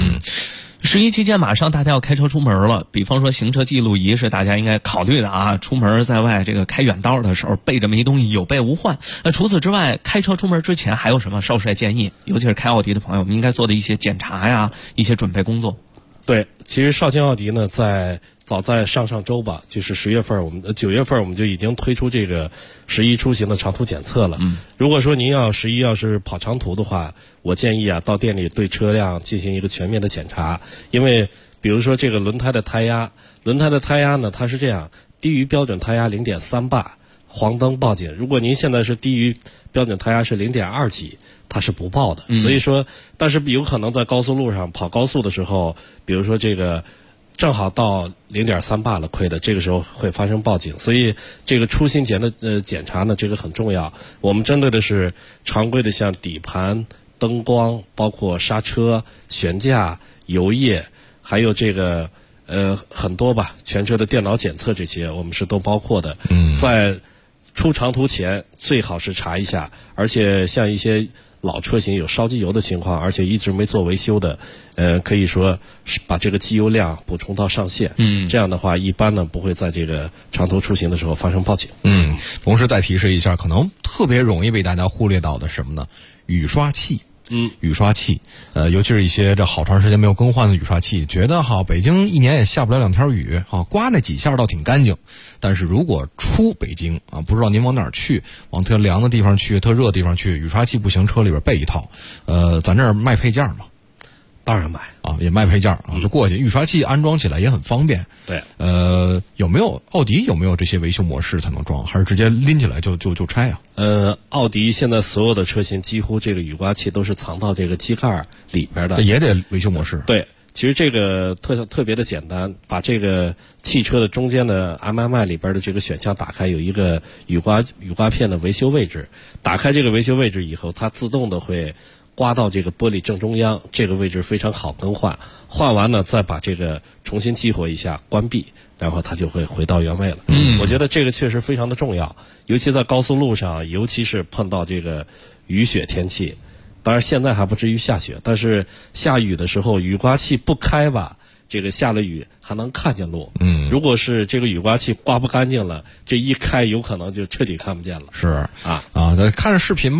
11期间马上大家要开车出门了，比方说行车记录仪是大家应该考虑的啊，出门在外这个开远道的时候备这么一东西有备无患。除此之外，开车出门之前还有什么少帅建议？尤其是开奥迪的朋友们应该做的一些检查呀，一些准备工作。 对，其实少卿奥迪呢，早在上周吧，就是9月份我们就已经推出这个11出行的长途检测了。如果说您要11要是跑长途的话，我建议啊到店里对车辆进行一个全面的检查，因为比如说这个轮胎的胎压呢，它是这样，低于标准胎压0.3巴，黄灯报警。如果您现在是低于标准胎压是0.2几，它是不报的。所以说，但是有可能在高速路上跑高速的时候，比如说这个正好到0.3巴了，亏的，这个时候会发生报警。所以这个出行前的检查呢，这个很重要。我们针对的是常规的像底盘、灯光，包括刹车、悬架、油液，还有这个很多吧，全车的电脑检测，这些我们是都包括的。在出长途前最好是查一下，而且像一些老车型有烧机油的情况，而且一直没做维修的，可以说把这个机油量补充到上限。这样的话一般呢不会在这个长途出行的时候发生报警。 同时再提示一下，可能特别容易被大家忽略到的什么呢？雨刷器。雨刷器，尤其是一些这好长时间没有更换的雨刷器，觉得北京一年也下不了2天雨，刮那几下倒挺干净。但是如果出北京啊，不知道您往哪儿去，往特凉的地方去，特热的地方去，雨刷器不行，车里边备一套。咱这儿卖配件吗？ 当然买啊，也卖配件啊，就过去。雨刷器安装起来也很方便。 对， 奥迪有没有这些维修模式才能装，还是直接拎起来就拆啊？ 奥迪现在所有的车型几乎这个雨刮器都是藏到这个机盖里边的， 也得维修模式。 对，其实这个特别的简单，把这个汽车的中间的 MMI 里边的这个选项打开，有一个雨刮片的维修位置，打开这个维修位置以后，它自动的会刮到这个玻璃正中央，这个位置非常好更换，换完呢再把这个重新激活一下关闭，然后它就会回到原位了。我觉得这个确实非常的重要，尤其在高速路上，尤其是碰到这个雨雪天气，当然现在还不至于下雪，但是下雨的时候雨刮器不开吧，这个下了雨还能看见路。如果是这个雨刮器刮不干净了，这一开有可能就彻底看不见了。 是看着视频吧，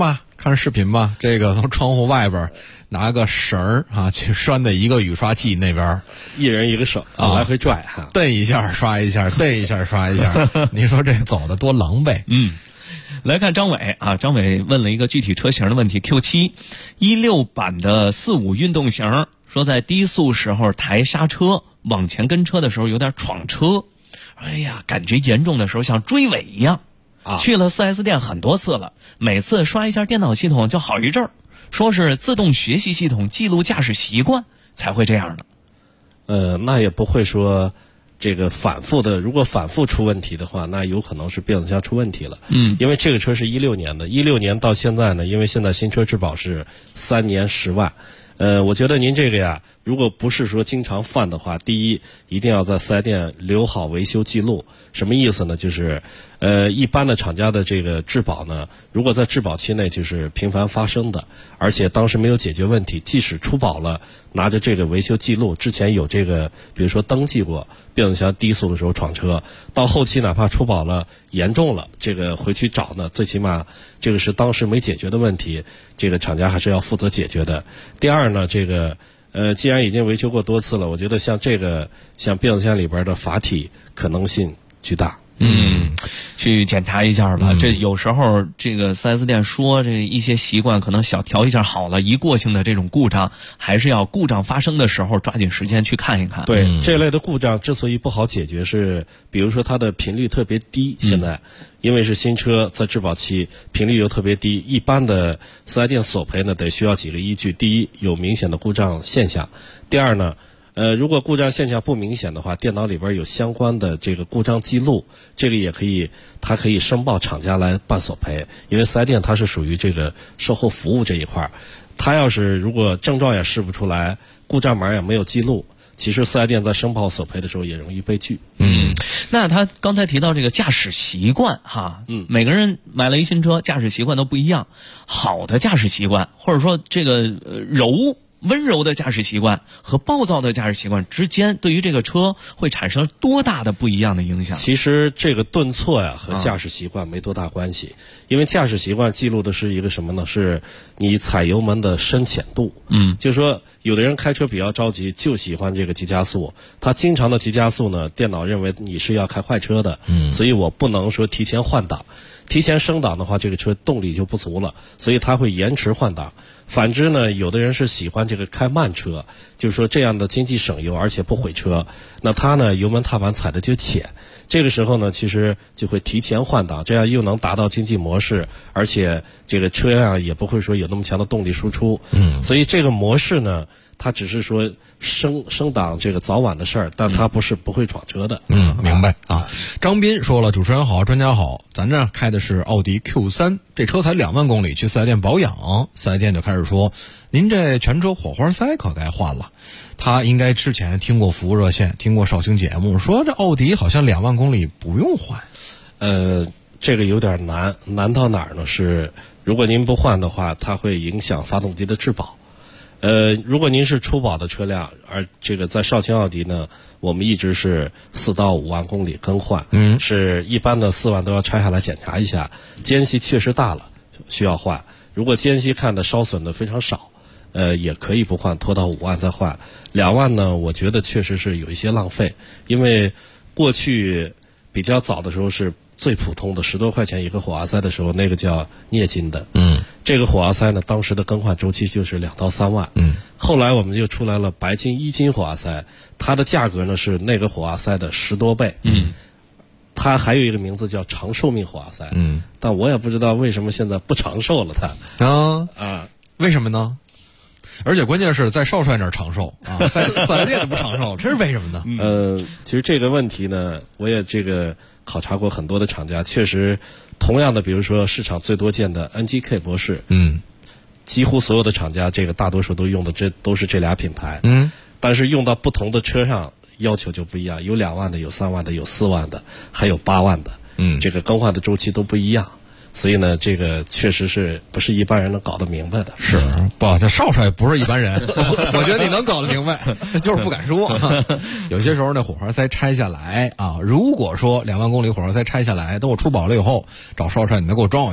看视频吧，这个从窗户外边拿个绳儿啊，去拴在一个雨刷器那边， 一人一个手来回拽哈， 蹬一下刷一下，蹬一下刷一下，你说这走的多狼狈。 来看张伟啊，张伟问了一个具体车型的问题 ，Q7 16版的45运动型，说在低速时候抬刹车往前跟车的时候有点闯车，哎呀，感觉严重的时候像追尾一样。去了 4S 店很多次了，每次刷一下电脑系统就好一阵儿，说是自动学习系统记录驾驶习惯才会这样的。 那也不会说这个反复的，如果反复出问题的话，那有可能是变速箱出问题了。因为这个车是16年的，16年到现在呢，因为现在新车质保是3年10万。我觉得您这个呀，如果不是说经常犯的话，第一，一定要在4S店留好维修记录。什么意思呢？就是一般的厂家的这个质保呢，如果在质保期内就是频繁发生的，而且当时没有解决问题，即使出保了，拿着这个维修记录，之前有这个比如说登记过变速箱低速的时候闯车，到后期哪怕出保了严重了，这个回去找呢，最起码这个是当时没解决的问题，这个厂家还是要负责解决的。第二呢，这个既然已经维修过多次了，我觉得像这个像变速箱里边的阀体可能性巨大。 去检查一下吧。这有时候这个 4S 店说这一些习惯可能小调一下好了，一过性的这种故障，还是要故障发生的时候抓紧时间去看一看。 对，这类的故障之所以不好解决是，比如说它的频率特别低，现在因为是新车在质保期，频率又特别低，一般的4S店索赔呢得需要几个依据。第一，有明显的故障现象；第二呢，如果故障现象不明显的话，电脑里边有相关的这个故障记录，这个也可以，它可以申报厂家来办索赔。因为4S店它是属于这个售后服务这一块，它要是如果症状也试不出来，故障码也没有记录，其实4S店在申报索赔的时候也容易被拒。 那他刚才提到这个驾驶习惯哈，每个人买了一新车，驾驶习惯都不一样。好的驾驶习惯，或者说这个温柔的驾驶习惯和暴躁的驾驶习惯之间，对于这个车会产生多大的不一样的影响？ 其实这个顿挫呀和驾驶习惯没多大关系，因为驾驶习惯记录的是一个什么呢？是你踩油门的深浅度。就是说有的人开车比较着急，就喜欢这个急加速，他经常的急加速呢，电脑认为你是要开坏车的，所以我不能说提前换挡。提前升档的话，这个车动力就不足了，所以它会延迟换挡。反之呢，有的人是喜欢这个开慢车，就是说这样的经济省油而且不毁车，那他呢油门踏板踩的就浅，这个时候呢其实就会提前换挡，这样又能达到经济模式，而且这个车辆也不会说有那么强的动力输出。所以这个模式呢，它只是说升档这个早晚的事儿，但它不是不会闯车的。 明白啊。张斌说了，主持人好，专家好，咱这开的是奥迪 Q3，这车才2万公里，去4S店保养，4S店就开始说，您这全车火花塞可该换了。他应该之前听过服务热线，听过绍兴节目，说这奥迪好像2万公里不用换。 这个有点难到哪儿呢？是如果您不换的话，它会影响发动机的质保。如果您是出保的车辆，而这个在绍兴奥迪呢，我们一直是4到5万公里更换，是一般的4万都要拆下来检查一下，间隙确实大了，需要换。如果间隙看的烧损的非常少，也可以不换，拖到5万再换。2万呢，我觉得确实是有一些浪费，因为过去比较早的时候是最普通的10多块钱一个火花塞的时候，那个叫镍金的。这个火花塞呢，当时的更换周期就是2到3万。后来我们就出来了白金1金火花塞，它的价格呢是那个火花塞的10多倍。它还有一个名字叫长寿命火花塞。但我也不知道为什么现在不长寿了它。 为什么呢？而且关键是在少帅那儿长寿啊，在4S店不长寿，这是为什么呢？ 其实这个问题呢，我也这个考察过很多的厂家，确实同样的，比如说市场最多见的 NGK 博士，几乎所有的厂家这个大多数都用的这都是这俩品牌，但是用到不同的车上要求就不一样，有2万的，有3万的，有4万的，还有8万的，这个更换的周期都不一样。所以呢，这个确实是不是一般人能搞得明白的。 是不？这少帅不是一般人，我觉得你能搞得明白，就是不敢说。有些时候呢，火花塞拆下来啊，如果说2万公里火花塞拆下来，等我出保了以后，找少帅你能给我装回去。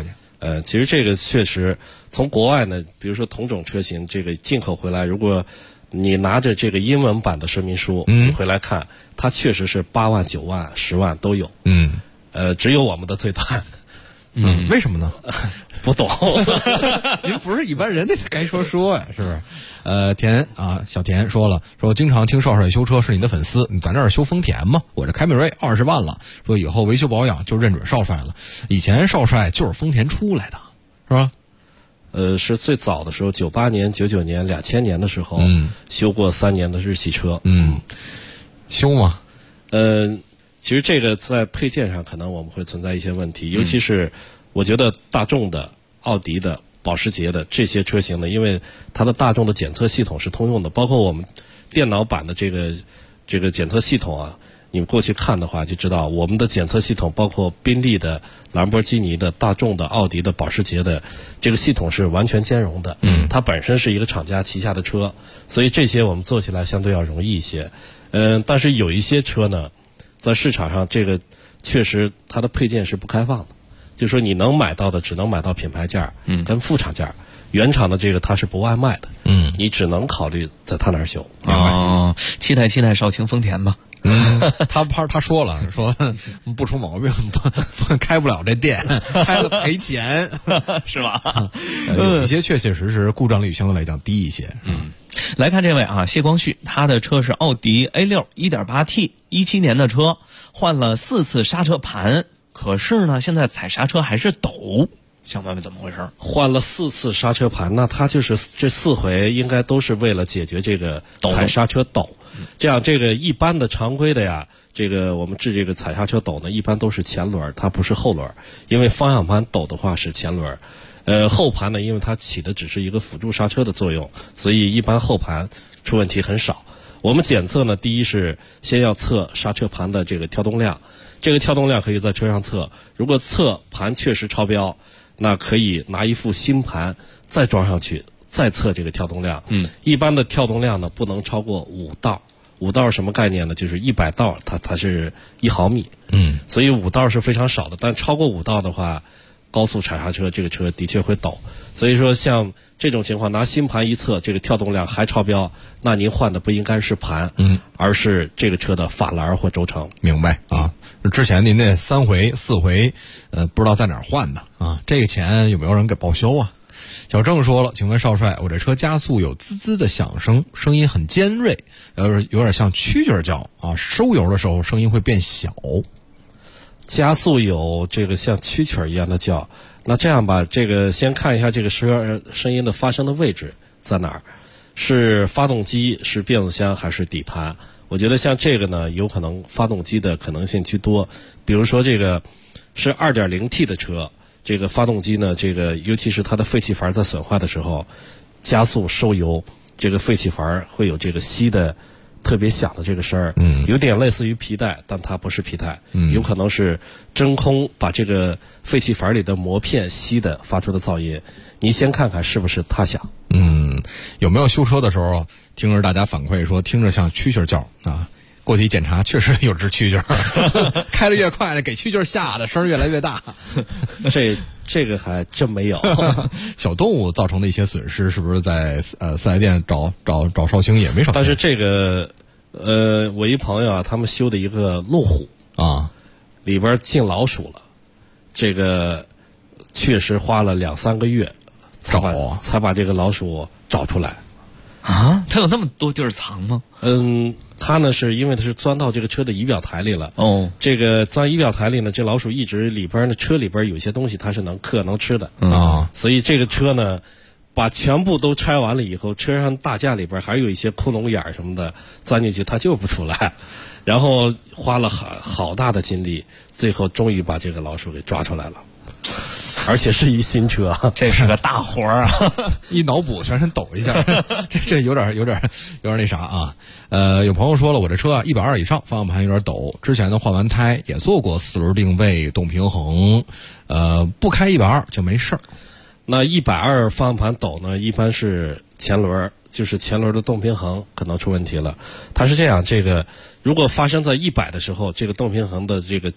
其实这个确实从国外呢，比如说同种车型这个进口回来，如果你拿着这个英文版的说明书，你回来看，它确实是8万、9万、10万都有。只有我们的最大。 为什么呢？ 不懂。 您不是一般人，那该说呀，是不是？小田说了，说经常听少帅修车，是你的粉丝，你在那儿修丰田吗？我这凯美瑞20万了，说以后维修保养就认准少帅了。以前少帅就是丰田出来的，是吧？ 是最早的时候，98年、99年、2000年的时候，修过3年的日系车。 修吗？ 其实这个在配件上可能我们会存在一些问题，尤其是我觉得大众的、奥迪的、保时捷的这些车型呢，因为它的大众的检测系统是通用的，包括我们电脑版的这个检测系统啊，你们过去看的话就知道，我们的检测系统包括宾利的、兰博基尼的、大众的、奥迪的、保时捷的这个系统是完全兼容的。它本身是一个厂家旗下的车，所以这些我们做起来相对要容易一些。但是有一些车呢，在市场上这个确实它的配件是不开放的，就是说你能买到的只能买到品牌件跟副厂件，原厂的这个它是不外卖的。你只能考虑在他那儿修。 期待少卿丰田吧。 他说了，说不出毛病开不了这店，开了赔钱， 是吧？ 有些确实故障率相对来讲低一些。 来看这位啊，谢光绪，他的车是奥迪 A6 1.8T，17年的车，换了4次刹车盘，可是呢，现在踩刹车还是抖。想问问怎么回事？ 换了4次刹车盘，那他就是这4回应该都是为了解决这个踩刹车抖。这样这个一般的常规的呀，这个我们治这个踩刹车抖呢，一般都是前轮，它不是后轮，因为方向盘抖的话是前轮。后盘呢，因为它起的只是一个辅助刹车的作用，所以一般后盘出问题很少。我们检测呢，第一是先要测刹车盘的这个跳动量，这个跳动量可以在车上测，如果测盘确实超标，那可以拿一副新盘再装上去，再测这个跳动量。一般的跳动量呢不能超过5道。5道是什么概念呢？就是100道它是1毫米。所以5道是非常少的，但超过5道的话，高速踩刹车这个车的确会抖。所以说像这种情况，拿新盘一测，这个跳动量还超标，那您换的不应该是盘，而是这个车的法兰或轴承。 明白啊？之前您那3回4回，不知道在哪儿换的啊？这个钱有没有人给报销啊？小郑说了，请问少帅，我这车加速有滋滋的响声，声音很尖锐，有点像蛐蛐叫啊，收油的时候声音会变小。 加速有这个像蛐蛐一样的叫，那这样吧，这个先看一下这个声音的发生的位置在哪儿，是发动机、是变速箱还是底盘？我觉得像这个呢，有可能发动机的可能性居多。比如说这个是 2.0T 的车，这个发动机呢，这个尤其是它的废气阀在损坏的时候，加速收油，这个废气阀会有这个吸的特别响的这个声儿，有点类似于皮带，但它不是皮带，有可能是真空把这个废气阀里的膜片吸的发出的噪音。你先看看是不是它响。 有没有修车的时候听着大家反馈说听着像蛐蛐叫啊？过去检查确实有只蛐蛐，开得越快呢，给蛐蛐吓得声越来越大。 这个还真没有。 小动物造成的一些损失，是不是在4S店找少卿也没少？ 但是这个我一朋友啊，他们修的一个路虎啊， 里边进老鼠了，这个确实花了2-3个月才把这个老鼠找出来。 啊，它有那么多地儿藏吗？ 它呢是因为它是钻到这个车的仪表台里了。这个钻仪表台里呢，这老鼠一直里边呢，车里边有些东西它是能吃的所以这个车呢，把全部都拆完了以后，车上大架里边还有一些窟窿眼什么的，钻进去它就不出来，然后花了好大的精力，最后终于把这个老鼠给抓出来了。而且是一新车， 这是个大活儿啊！ 一脑补全身抖一下，这有点那啥啊。有朋友说了，我这车啊120以上，方向盘有点抖。之前呢换完胎，也做过4轮定位、动平衡，不开120就没事儿。 那120方向盘抖呢，一般是前轮，就是前轮的动平衡可能出问题了。它是这样，这个如果发生在100的时候，这个动平衡的这个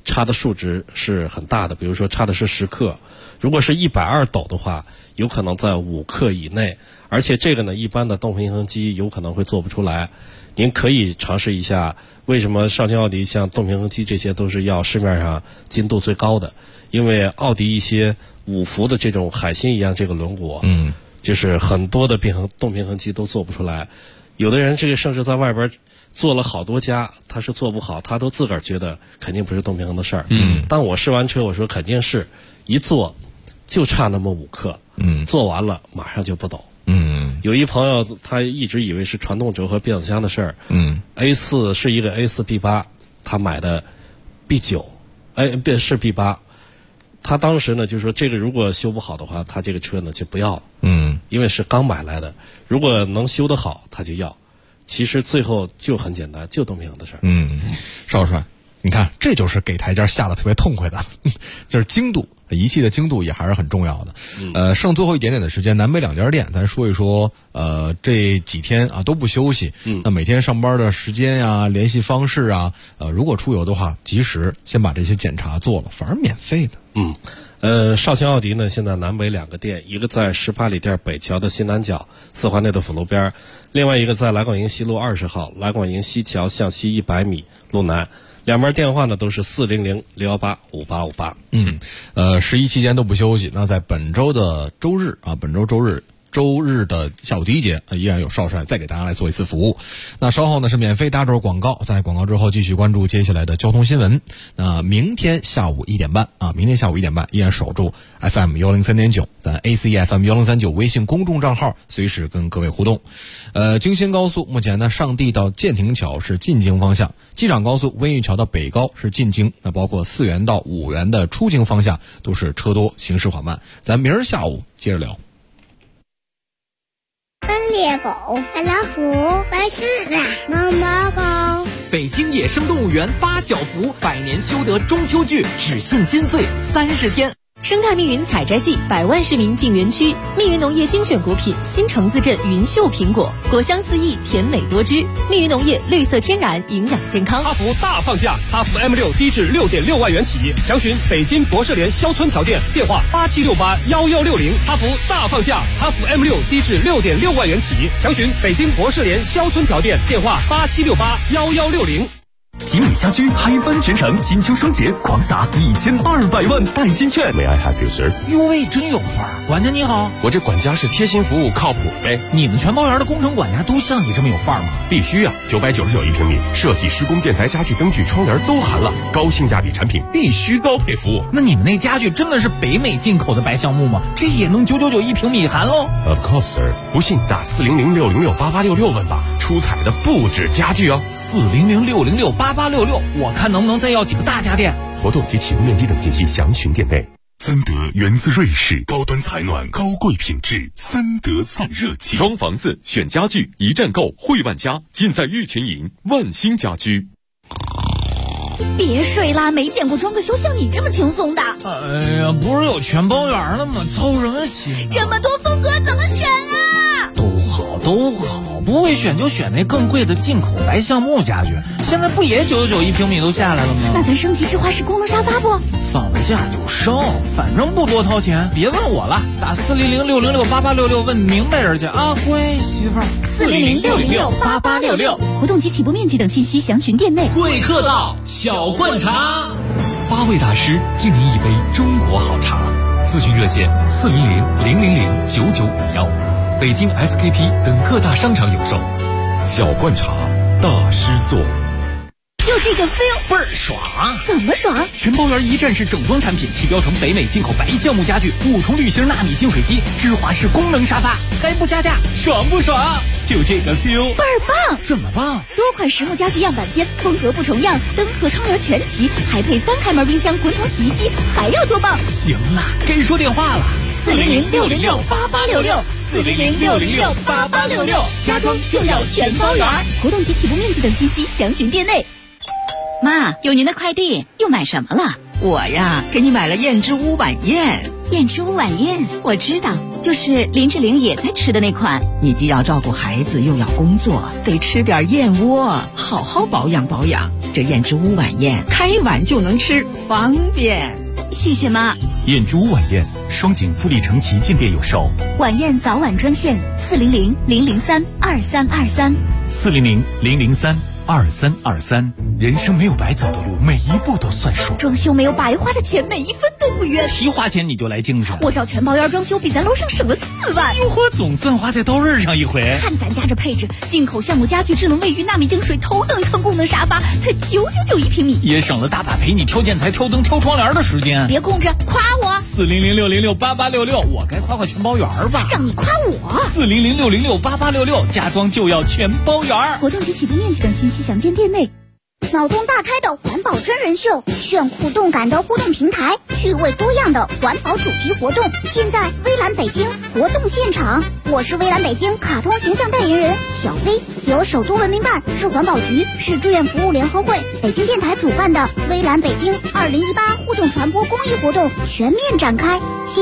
差的数值是很大的，比如说差的是10克，如果是120斗的话，有可能在5克以内，而且这个呢，一般的动平衡机有可能会做不出来。您可以尝试一下，为什么绍兴奥迪像动平衡机这些都是要市面上精度最高的？因为奥迪一些5伏的这种海星一样这个轮毂，就是很多的动平衡机都做不出来。有的人这个甚至在外边做了好多家，他是做不好，他都自个儿觉得肯定不是动平衡的事儿。当我试完车，我说肯定是，一做就差那么5克，做完了马上就不抖。有一朋友他一直以为是传动轴和变速箱的事儿。A4 是一个 A4 B8， 他买的 B9， 是 B8。他当时呢就说这个如果修不好的话，他这个车呢就不要了。因为是刚买来的，如果能修得好他就要。其实最后就很简单，就动平衡的事儿。 邵帅，你看这就是给台阶下的特别痛快的，就是精度，仪器的精度也还是很重要的。剩最后一点点的时间，南北2家店咱说一说，这几天啊都不休息，那每天上班的时间呀、联系方式啊，如果出游的话，及时先把这些检查做了，反而免费的。 绍兴奥迪呢，现在南北2个店，一个在18里店北桥的西南角4环内的辅路边，另外一个在来广营西路20号来广营西桥向西100米路南。两边电话呢都是400-618-5858。 11期间都不休息。那在本周的周日啊，周日的下午第一节，依然有邵帅再给大家来做一次服务。那稍后呢是免费搭轴广告，在广告之后继续关注接下来的交通新闻。那明天下午1点半依然守住 FM 103.9，咱 ACFM 1039微信公众账号，随时跟各位互动。京新高速目前呢上地到建亭桥是进京方向，机场高速温榆桥到北高是进京，那包括4元到5元的出京方向都是车多行驶缓慢。咱明儿下午接着聊。 猎狗、大老虎、白狮子、猫猫狗。 北京野生动物园8小福百年修得中秋剧只限金穗30天。 生态密云采摘季，100万市民进园区。密云农业精选果品新城自镇云秀苹果，果香四溢，甜美多汁。密云农业绿色天然，营养健康。 哈弗大放价，哈弗 M6低至6.6万元起，详询北京博士联肖村桥店，电话87681160。哈弗大放价，哈弗 M6低至6.6万元起，详询北京博士联肖村桥店，电话87681160。 吉米家居嗨翻全城，金秋双节狂撒1200万代金券。 May I help you, sir？ 哟喂，真有范儿！管家你好， 我这管家是贴心服务，靠谱呗。 你们全包园的工程管家都像你这么有范儿吗？ 必须啊！999一平米，设计、施工、建材、家具、灯具、窗帘都含了，高性价比产品必须高配服务。 那你们那家具真的是北美进口的白橡木吗？这也能999一平米含喽 ？Of course, sir。不信打400-606-8866问吧，出彩的不止家具哦。 400-606-8866，我看能不能再要几个大家电。 活动及启动面积等信息详询店内。 森德源自瑞士，高端采暖，高贵品质，森德散热器。 装房子选家具，一站购汇万家，尽在玉群营万兴家居。 别睡啦，没见过装个修像你这么轻松的。 哎呀，不是有全包园了吗？操什么心？ 这么多风格怎么选啊？ 都好，不会选就选那更贵的进口白橡木家具。现在不也999一平米都下来了吗？ 那咱升级智化式功能沙发不？ 放了假就升，反正不多掏钱。别问我了，打400-606-8866问明白人去啊，乖媳妇儿。 400-606-8866，活动及起步面积等信息详询店内。 贵客到，小灌茶 ，8位大师敬您一杯中国好茶。咨询热线400-000-9951，北京 SKP 等各大商场有售。 小灌茶，大师做。 就这个 feel 倍儿爽！ 怎么爽？ 全包园一站式整装产品，提标成北美进口白橡木家具，5重滤芯纳米净水机，芝华士功能沙发，还不加价，爽不爽？就这个 feel 倍儿棒！ 怎么棒？ 多款实木家具样板间，风格不重样，灯和窗帘全齐，还配3开门冰箱、滚筒洗衣机，还要多棒？ 行了，该说电话了。 400-606-8866，400-606-8866，家装就要全包园。活动及起步面积等信息详询店内。 妈，有您的快递，又买什么了？ 我呀，给你买了燕之屋晚宴。 燕之屋晚宴，我知道， 就是林志玲也在吃的那款。 你既要照顾孩子，又要工作，得吃点燕窝，好好保养保养。这燕之屋晚宴，开碗就能吃，方便。 谢谢妈。 燕之屋晚宴，双井富力城旗舰店有售。 晚宴早晚专线400-003-2323。 400-003-2323。人生没有白走的路，每一步都算数。 装修没有白花的钱，每一分都不冤。 提花钱你就来精神。 我找全包烟装修，比咱楼上省了4万。 哟呵，总算花在刀刃上一回。 看咱家这配置，进口橡木家具、智能卫浴、纳米净水、头等舱功能沙发，才999一平米， 也省了大把陪你挑建材、挑灯、挑窗帘的时间。 别空着，夸我。 400-606-8866，我该夸全包圆吧？ 让你夸我。 400-606-8866，家装就要全包圆。 活动及起步面积等信息详见店内。 脑洞大开的环保真人秀，炫酷动感的互动平台，趣味多样的环保主题活动，现在微蓝北京活动现场。我是微蓝北京卡通形象代言人小飞，由首都文明办、市环保局、市志愿服务联合会、北京电台主办的微蓝北京2018互动传播公益活动全面展开。